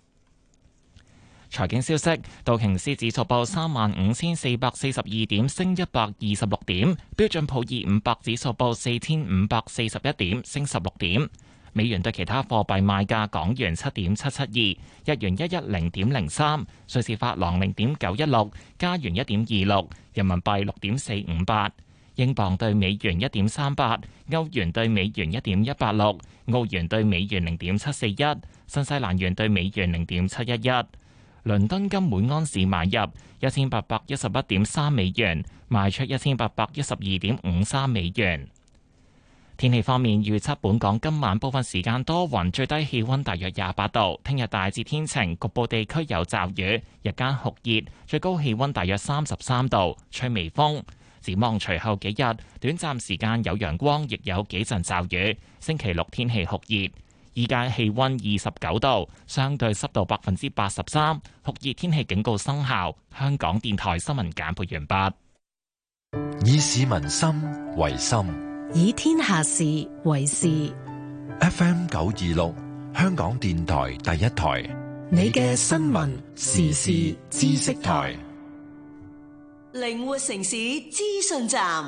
財經消息：道瓊斯指數報三萬五千四百四十二點，升一百二十六點；標準普爾五百指數報四千五百四十一點，升十六點。美元對其他貨幣賣價：港元七點七七二，日元一一零點零三，瑞士法郎零點九一六，加元一點二六，人民幣六點四五八。英鎊對美元一點三八，歐元對美元一點一八六，澳元對美元零點七四一，新西蘭元對美元零點七一一。倫敦金每安士買入一千八百一十一點三美元，賣出一千八百一十二點五三美元。天氣方面，預測本港今晚部分時間多雲，最低氣溫大約廿八度。聽日大致天晴，局部地區有驟雨，日間酷熱，最高氣溫大約三十三度，吹微風。展望隨後幾日，短暫時間有陽光，亦有幾陣驟雨。星期六天氣酷熱。 依家氣溫二十九度，相對濕度百分之八十三，酷熱天氣警告生效。香港電台新聞簡報完畢。 以市民心為心， 以天下事為事。 F M 九二六，香港電台第一台， 你嘅新聞時事知識台。 靈活城市資訊站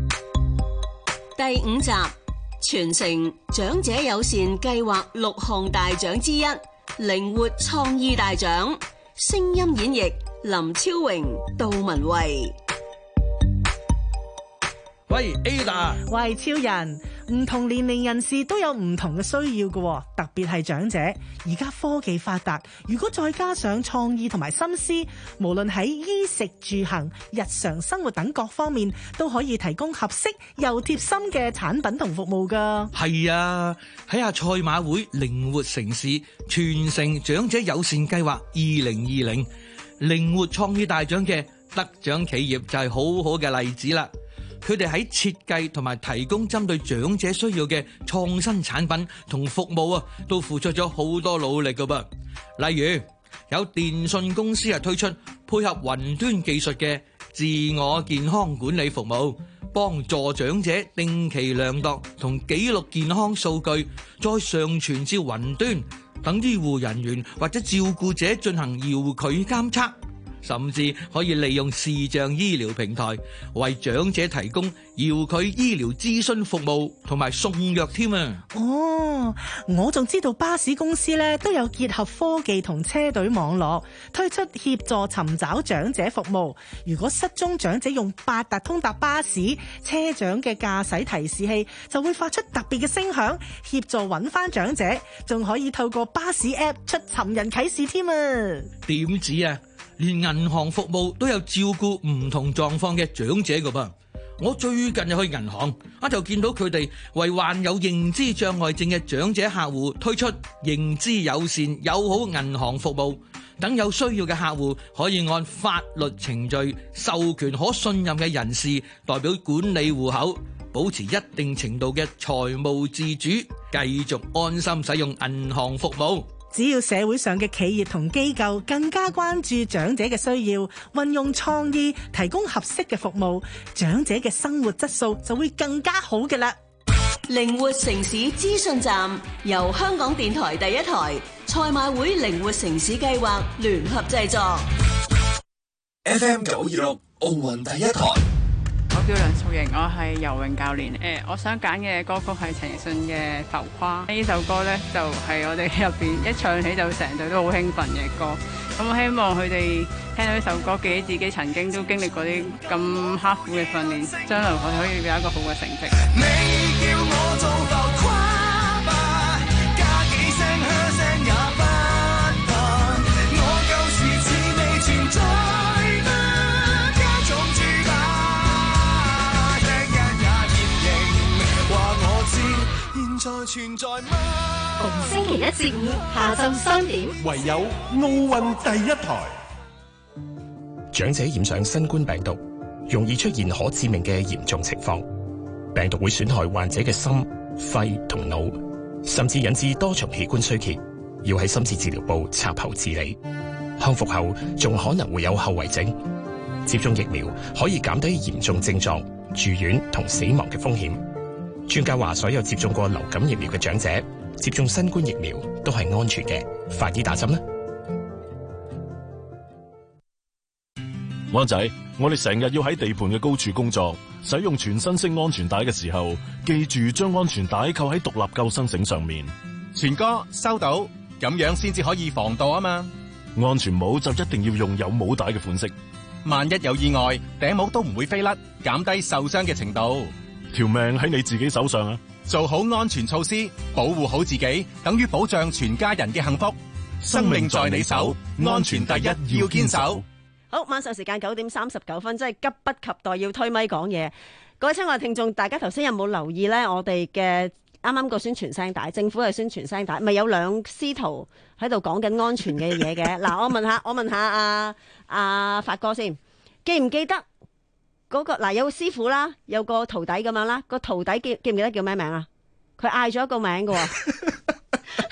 第五集，全城長者友善計劃六項大獎之一，靈活創意大獎。聲音演繹林超榮、杜文慧。 喂 Ada， 喂超人，唔同年齡人士都有唔同嘅需要嘅，特別係長者。而家科技發達，如果再加上創意同埋心思，無論喺衣食住行、日常生活等各方面，都可以提供合適又貼心嘅產品同服務噶。 係啊，睇下賽馬會靈活城市全城長者友善計劃二零二零靈活創意大獎嘅得獎企業就係好好嘅例子啦。佢哋喺設計同埋提供針對長者需要嘅創新產品同服務啊，都付出咗好多努力噶噃。例如有電信公司啊推出配合雲端技術嘅自我健康管理服務，幫助長者定期量度同記錄健康數據，再上傳至雲端，等醫護人員或者照顧者進行遙距監測。甚至可以利用視像醫療平台為長者提供遙距醫療諮詢服務同埋送藥添啊！ 哦，我仲知道巴士公司咧都有結合科技同車隊網絡，推出協助尋找長者服務。如果失蹤長者用八達通搭巴士，車長嘅駕駛提示器就會發出特別嘅聲響，協助揾翻長者，仲可以透過巴士 App 出尋人啟事添啊！ 點止啊！連銀行服務都有照顧唔同狀況嘅長者噶噃。我最近就去銀行，啊就見到佢哋為患有認知障礙症嘅長者客戶推出認知友善友好銀行服務，等有需要嘅客戶可以按法律程序授權可信任嘅人士代表管理戶口，保持一定程度嘅財務自主，繼續安心使用銀行服務。 只要社會上嘅企業同機構更加關注長者嘅需要，運用創意提供合適嘅服務，長者嘅生活質素就會更加好嘅啦。 靈活城市資訊站由香港電台第一台、賽馬會靈活城市計劃聯合製作。 F M 九二六奧運第一台。 我叫梁素瑩，我係游泳教練。誒、呃，我想揀嘅歌曲係陳奕迅嘅《浮誇》。呢首歌呢，就係、是、我哋入邊一唱起就成隊都好興奮嘅歌。咁我希望佢哋聽到呢首歌，記起自己曾經都經歷過啲咁刻苦嘅訓練，將來我哋可以有一個好嘅成績。你叫我做浮誇吧，加幾聲噓聲也不怕，我舊時似未存在。存在嗎？ 逢星期一至五下晝三點， 唯有奧運第一台。 長者染上新冠病毒，容易出現可致命嘅嚴重情況。病毒會損害患者嘅心、肺同腦，甚至引致多重器官衰竭，要喺深切治療部插喉治理。康復後仲可能會有後遺症。接種疫苗可以減低嚴重症狀、住院同死亡嘅風險。專家話，所有接種過流感疫苗嘅長者接種新冠疫苗都係安全嘅，快啲打針啦！ 安仔，我哋成日要喺地盤嘅高處工作，使用全身式安全帶嘅時候，記住將安全帶扣喺獨立救生繩上面。 全哥收到，咁樣先至可以防墮啊嘛！ 安全帽就一定要用有帽帶嘅款式， 萬一有意外，頂帽都唔會飛甩，減低受傷嘅程度。 條命喺你自己手上啊！ 做好安全措施，保護好自己，等於保障全家人嘅幸福。生命在你手，安全第一，要堅守。 好，晚上時間九點三十九分，真係急不及待要推咪講嘢。各位親愛嘅聽眾，大家頭先有冇留意呢？我哋嘅啱啱個宣傳聲帶，政府嘅宣傳聲帶，咪有兩師徒喺度講緊安全嘅嘢嘅。嗱，我問下，我問下阿阿發哥先，記唔記得？嗰、那個嗱有個師傅啦，有個徒弟咁樣啦，個徒弟記記唔記得叫咩名啊？佢嗌咗一個名嘅喎，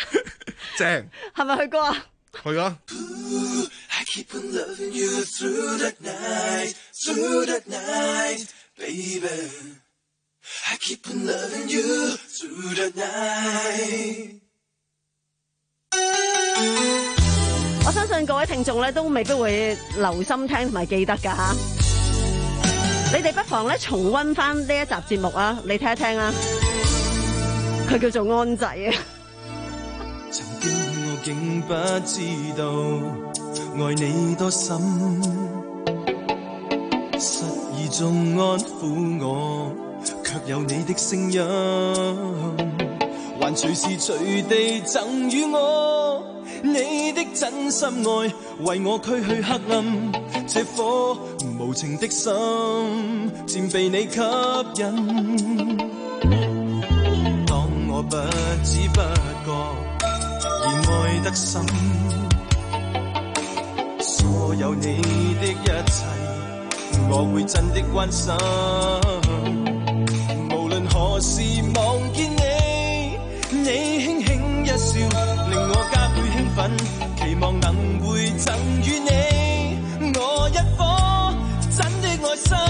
正係咪去歌啊？ 去啊！ I keep on loving you through the night, through the night, baby. I keep on loving you through the night. 我相信各位聽眾咧都未必會留心聽同埋記得㗎嚇。你哋不妨咧重溫翻呢一集節目啊，你聽一聽啊。佢叫做安仔啊。 曾經我竟不知道愛你多深，失意中安撫我，卻有你的聲音，還隨時隨地贈予我你的真心愛，為我驅去黑暗，這顆無情的心漸被你吸引。當我不知不覺而愛得深，所有你的一切我會真的關心，無論何時望見你，你輕輕一笑令我加倍興奮，期望能會贈予你我一顆真的愛心，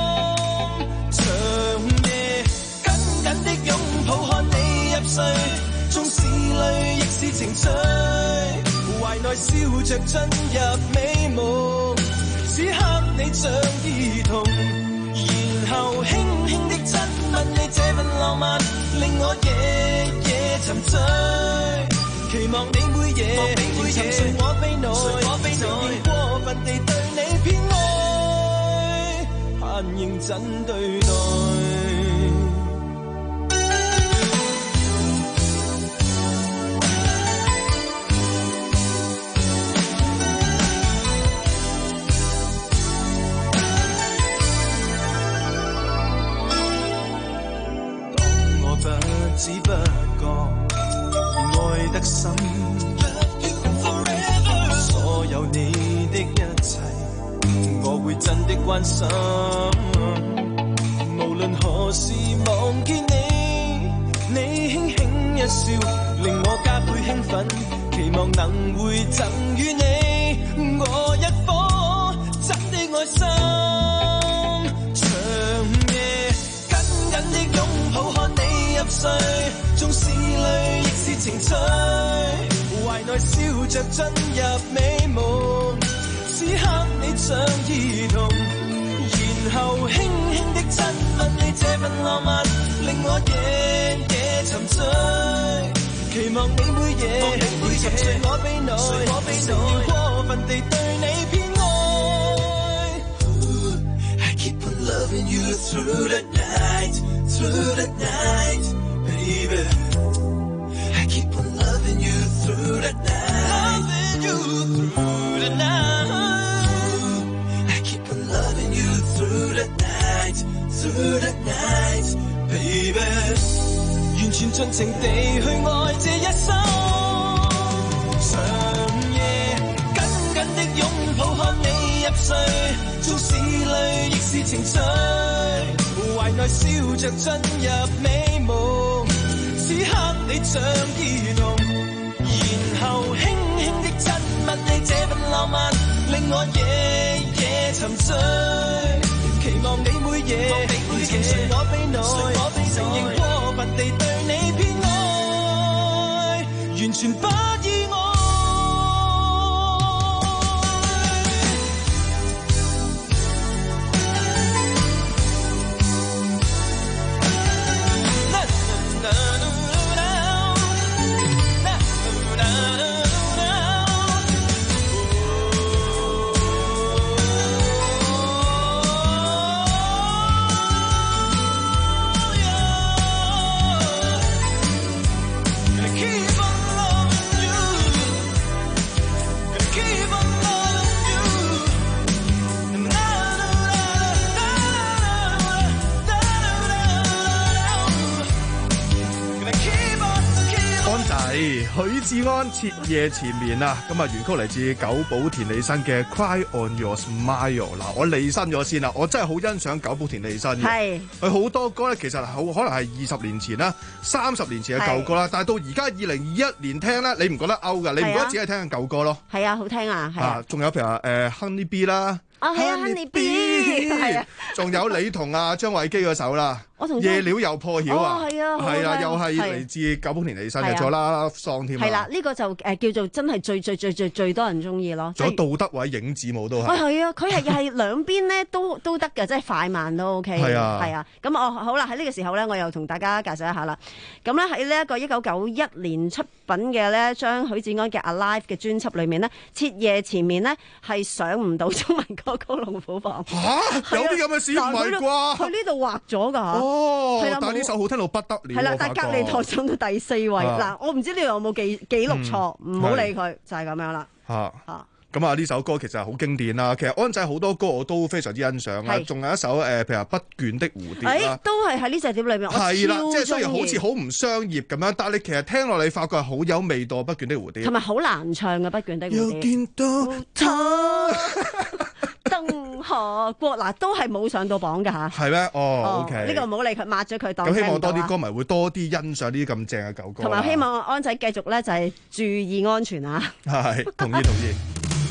長夜緊緊的擁抱看你入睡，縱是淚亦是情緒，懷內笑着進入美夢，此刻你像兒童，然後輕輕的親吻你，這份浪漫令我夜夜沉醉，期望你每夜仍沉睡我臂內，承認過分地對你偏愛，盼認真對待。只不覺愛得深，所有你的一切我會真的關心，無論何時望見你，你輕輕一笑令我加倍興奮，期望能會贈予你我一顆真的愛心，長夜緊緊的擁抱看你入睡，縱是淚亦是情緒，懷內笑着進入美夢，此刻你像兒童，然後輕輕的親吻你，這份浪漫令我夜夜沉醉，期望你每夜仍沉睡我臂內，承認過分地對你偏愛。I keep on loving you through the night, through the night.Baby, I keep on loving you through the night, loving you through the night. I keep on loving you through the night, through the night, baby. 完全盡情地去愛這一生，長夜緊緊的擁抱看你入睡，縱是淚亦是情緒，懷內笑着進入美夢。此刻你像兒童，然後輕輕的親吻你，這份浪漫令我夜夜沉醉，期望你每夜仍沉睡我臂內，承認過分地對你偏愛，完全不意外。 許志安徹夜纏綿啊，咁啊原曲嚟自久保田利伸嘅 Cry on Your Smile。嗱，我利申咗先啦，我真係好欣賞久保田利伸嘅。係佢好多歌咧，其實好可能係二十年前啦、三十年前嘅舊歌啦，但係到而家二零二一年聽咧，你唔覺得 out 㗎？你唔覺得只係聽緊舊歌咯？ 係啊，好聽啊，係啊。仲有譬如話誒 Honey Bee 啦。 啊，係啊 Honey Bee 係啊， 仲有你同阿張衛基嗰首啦，夜料又破曉啊， 係啊， 係啊，又係嚟自久保田利伸嘅，仲有啦桑添啊， 係啦，呢個就誒叫做真係最最最最最多人中意咯。 仲有杜德偉影子舞都係， 係啊，佢係係兩邊咧都都得嘅，即係快慢都 OK。係啊，係啊，咁我好啦，喺呢個時候咧，我又同大家介紹一下啦。咁咧喺呢一個一九九一年出品嘅咧，將許志安嘅 Alive 嘅專輯裏面呢，徹夜纏綿呢係上唔到中文歌曲龍虎榜。 嚇，有啲咁嘅事唔係啩？ 佢呢度畫咗㗎。 哦，係啦，但係呢首好聽到不得了。 係啦，但係隔離台上到第四位。嗱，我唔知呢度有冇記記錄錯，唔好理佢，就係咁樣啦。 嚇嚇。咁啊！呢首歌其實係好經典啦。其實安仔好多歌我都非常之欣賞啊。仲有一首誒，譬如話不倦的蝴蝶啦， 都係喺呢隻碟裏面。 係啦，即係雖然好似好唔商業咁樣，但係你其實聽落你發覺係好有味道。不倦的蝴蝶， 同埋好難唱嘅不倦的蝴蝶。 又見到他燈河國嗱，都係冇上到榜㗎嚇。 係咩？哦，OK。 呢個唔好理佢，抹咗佢當。 咁希望多啲歌迷會多啲欣賞呢啲咁正嘅舊歌。 同埋希望安仔繼續咧就係注意安全啊。 係，同意同意。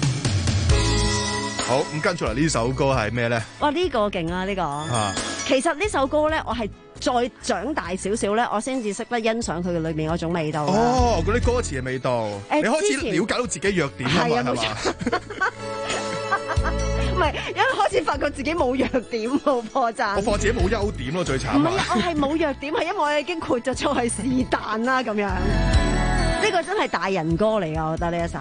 好，咁跟住嚟呢首歌係咩咧？ 哇，呢、這個勁啊！呢、這個，啊、其實呢首歌咧，我係再長大少少咧，我先至識得欣賞佢嘅裏面嗰種味道。 哦，嗰啲歌詞嘅味道， 欸、 你開始了解到自己弱點啊嘛，係嘛？ 唔係，一開始發覺自己冇弱點，冇破綻。 我發覺自己冇優點咯，最慘。 唔係，我係冇弱點，係因為我已經豁咗出去是但啦咁樣。呢、這個真係大人歌嚟啊！我覺得呢一首。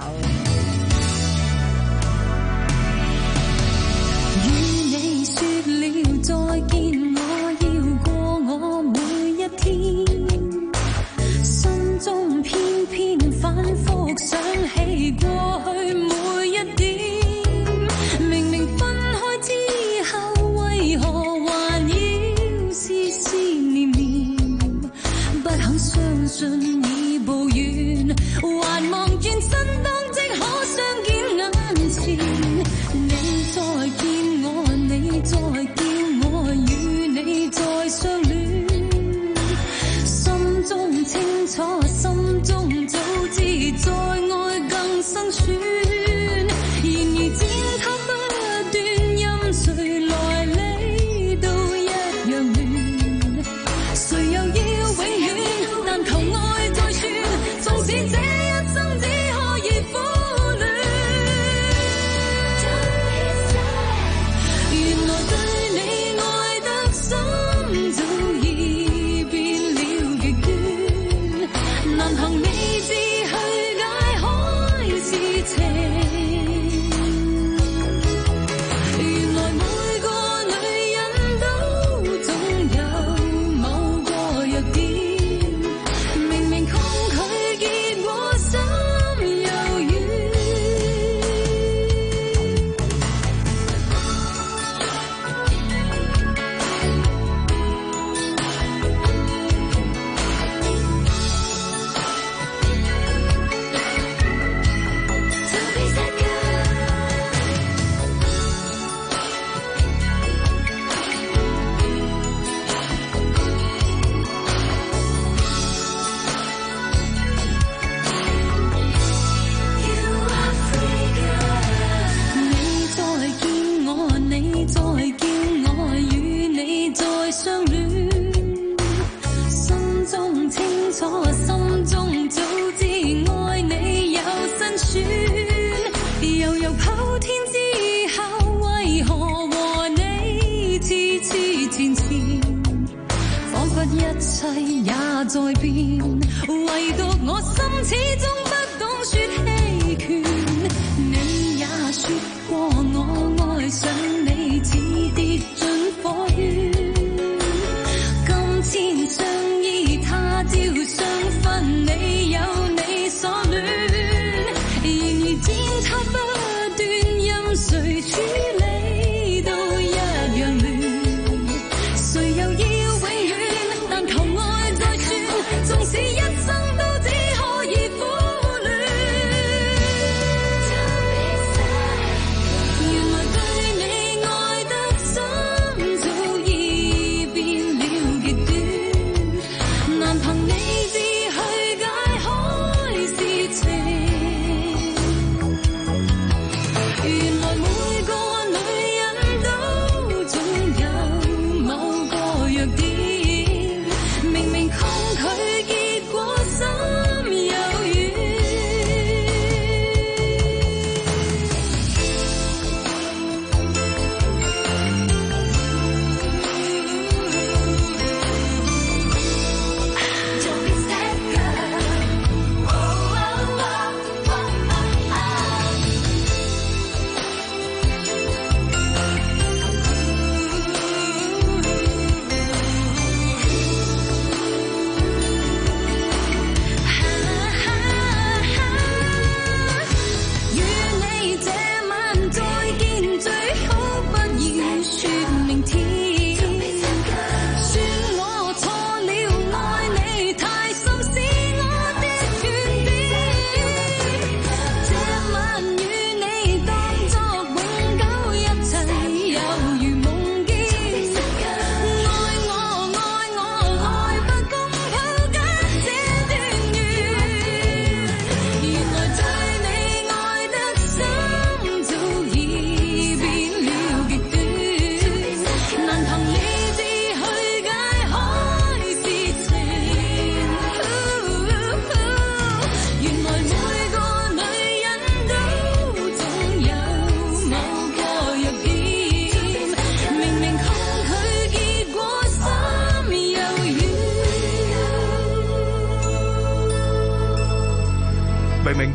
說了再見，我要過我每一天，心中偏偏反覆想起過去每一點，明明分開之後為何還要思思念念，不肯相信已步遠，還望轉身當即可相見眼前，你再見我，你再叫我與你再相戀，心中清楚，心中早知再愛更辛酸，然而剪輯不斷，任誰來理都一樣亂，誰又要永遠？但求愛再算，縱使這一生只可以苦戀。原來對你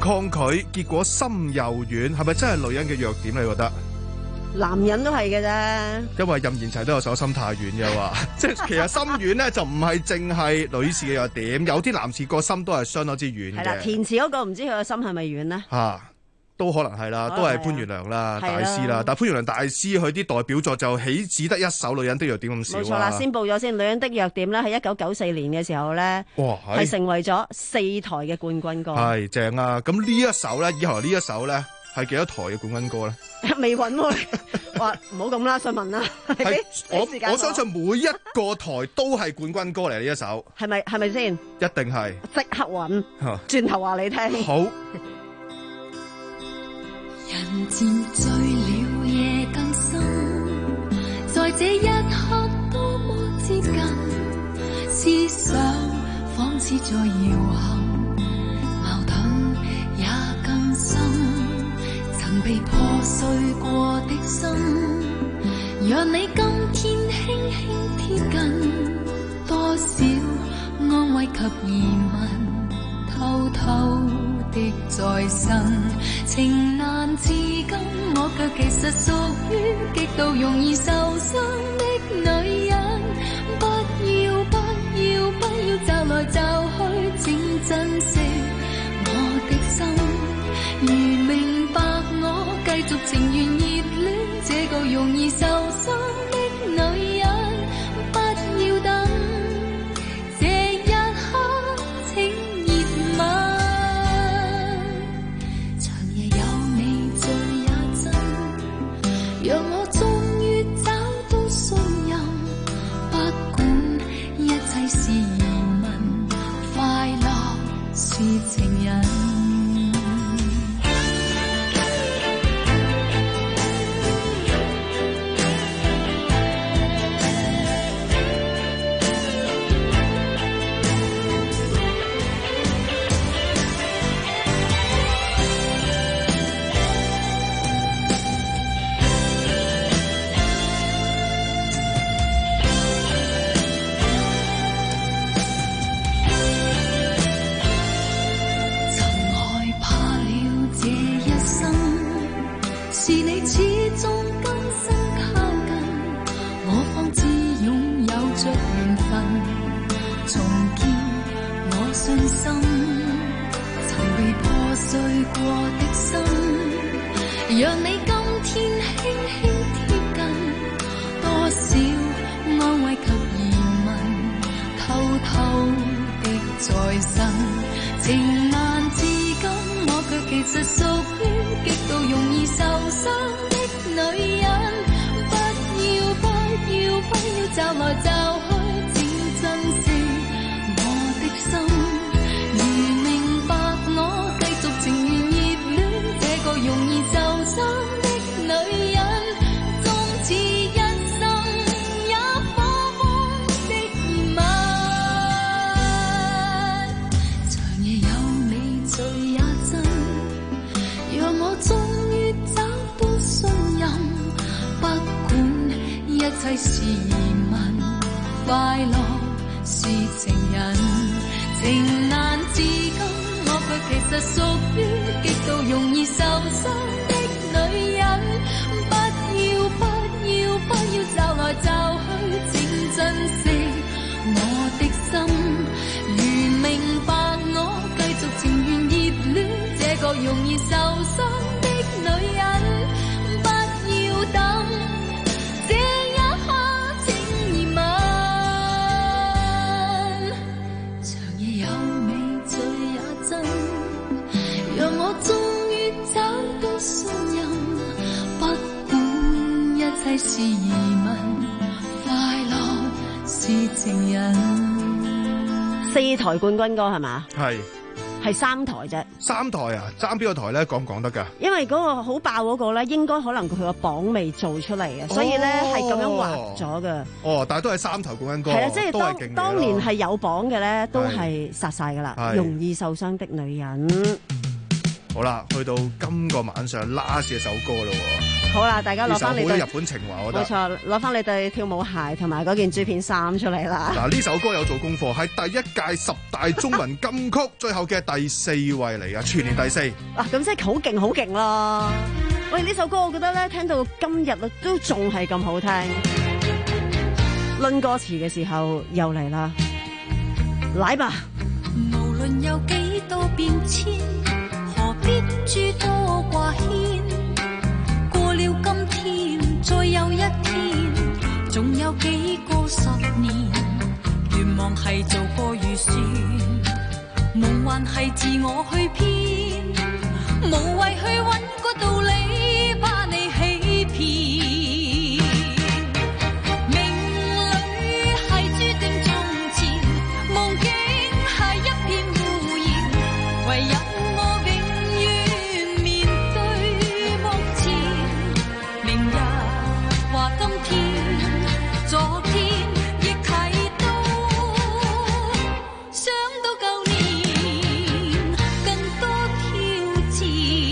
抗拒，結果心又軟，係咪真係女人嘅弱點？你覺得？ 男人都係嘅啫， 因為任賢齊都有首心太軟嘅話，即係其實心軟咧就唔係淨係女士嘅弱點，有啲男士個心都係相當之軟嘅。 係啦，填詞嗰個唔知佢個心係咪軟咧？ 嚇、啊，都可能係啦，都係潘源良啦，大師啦。但係潘源良大師佢啲代表作就豈止得一首《女人的弱點》咁少啊？ 冇錯啦，先報咗先，《女人的弱點》咧喺一九九四年嘅時候咧， 哇， 係成為咗四台嘅冠軍歌。 係正啊！咁呢一首咧，以後呢一首咧。係幾多台嘅冠軍歌咧？ 未揾喎，話唔好咁啦，想問啦。 係我我相信每一個台都係冠軍歌嚟，呢一首。 係咪係咪先？ 一定係。 即刻揾，轉頭話你聽。 好。 人漸醉了，夜更深，在這一刻多麼接近，思想仿似在搖撼，矛盾也更深。曾被破碎過的心，讓你今天輕輕貼近，多少安慰及疑問，偷偷的在生，情難自禁，我卻其實屬於極度容易受傷的女人。不要不要不要驟來驟去，請珍惜我的心，如明白我繼續情願熱戀這個容易受傷的女人。不要等這一刻，請熱吻，長夜有你醉也真，讓我終於找到信任。不管一切是疑問，快樂是情人。讓你今天輕輕貼近，多少安慰及疑問，偷偷的在生，情難自禁，我卻其實屬於極度容易受傷的女人。不要不要不要驟來驟去，請珍惜我的心，如明白我繼續情願熱戀這個容易受傷的女人，終此一生也火光的吻，長夜有你醉也真，讓我終於找到信任。不管一切是疑問，快樂是情人，情難自禁，我卻其實屬於極度容易受傷的女人。不要不要不要驟來驟去，請珍惜我的心，如明白我繼續情願熱戀這個容易受傷的女人。不要等這一刻，請疑問，長夜有你醉也真，讓我終於找到信任。不管一切是疑問，快樂是情人。 四台冠軍歌係嘛？ 係係三台啫。 三台啊？爭邊個台咧？講唔講得㗎？ 因為嗰個好爆嗰個咧，應該可能佢個榜未做出嚟嘅，所以咧係咁樣劃咗嘅。 哦，但係都係三台冠軍歌。 係啊，即係當當當年係有榜嘅咧，都係殺晒㗎啦。容易受傷的女人。 好啦，去到今個晚上 last 嘅首歌咯。 好啦，大家攞翻你對呢首好有日本情懷，我覺得冇錯，攞翻你對跳舞鞋同埋嗰件珠片衫出嚟啦。 嗱，呢首歌有做功課，係第一屆十大中文金曲最後嘅第四位嚟噶，全年第四。 嗱，咁即係好勁，好勁咯！喂，呢首歌我覺得咧，聽到今日都仲係咁好聽。論歌詞嘅時候又嚟啦，嚟吧！ 無論有幾多變遷，何必諸多掛牽？過了今天，再有一天，仲有幾個十年？願望係做個預算，夢幻係自我去編，無謂去揾個道理，怕你欺騙。唯有我永遠面對目前，明日話今天，昨天亦睇到，想到舊年更多挑戰。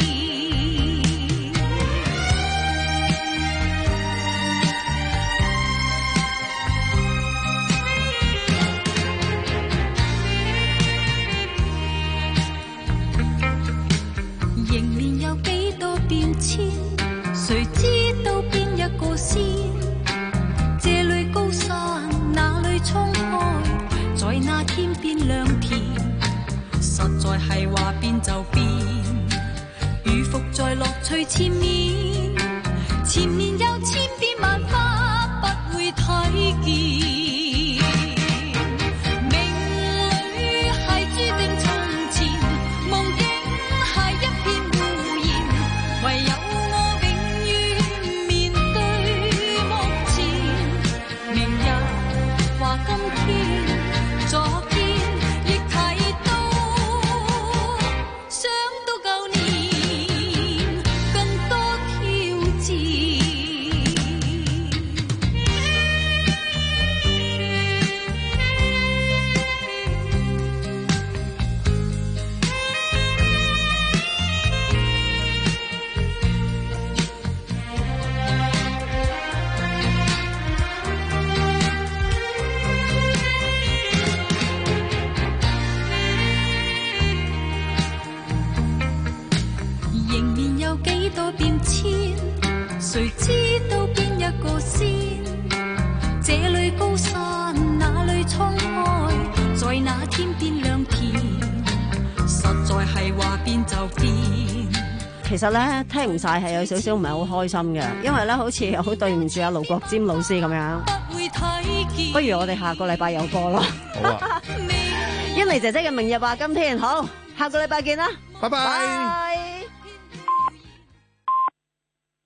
迎面有幾多變遷，誰知道邊一個先？這裡高山，那裡滄海，在那天邊良田，實在係話變就變，如伏在樂趣前面，前面有千變萬化，不會睇見。誰知道邊一個先？這裡高山，那裡滄海，在那天邊良田，實在係話變就變。 其實咧聽唔晒係有少少唔係好開心嘅，因為咧好似好對唔住阿盧國沾老師咁樣。不如我哋下個禮拜有歌咯。 好啊， 欣妮姐姐嘅明日話今天好，下個禮拜見啦， 拜拜。 拜。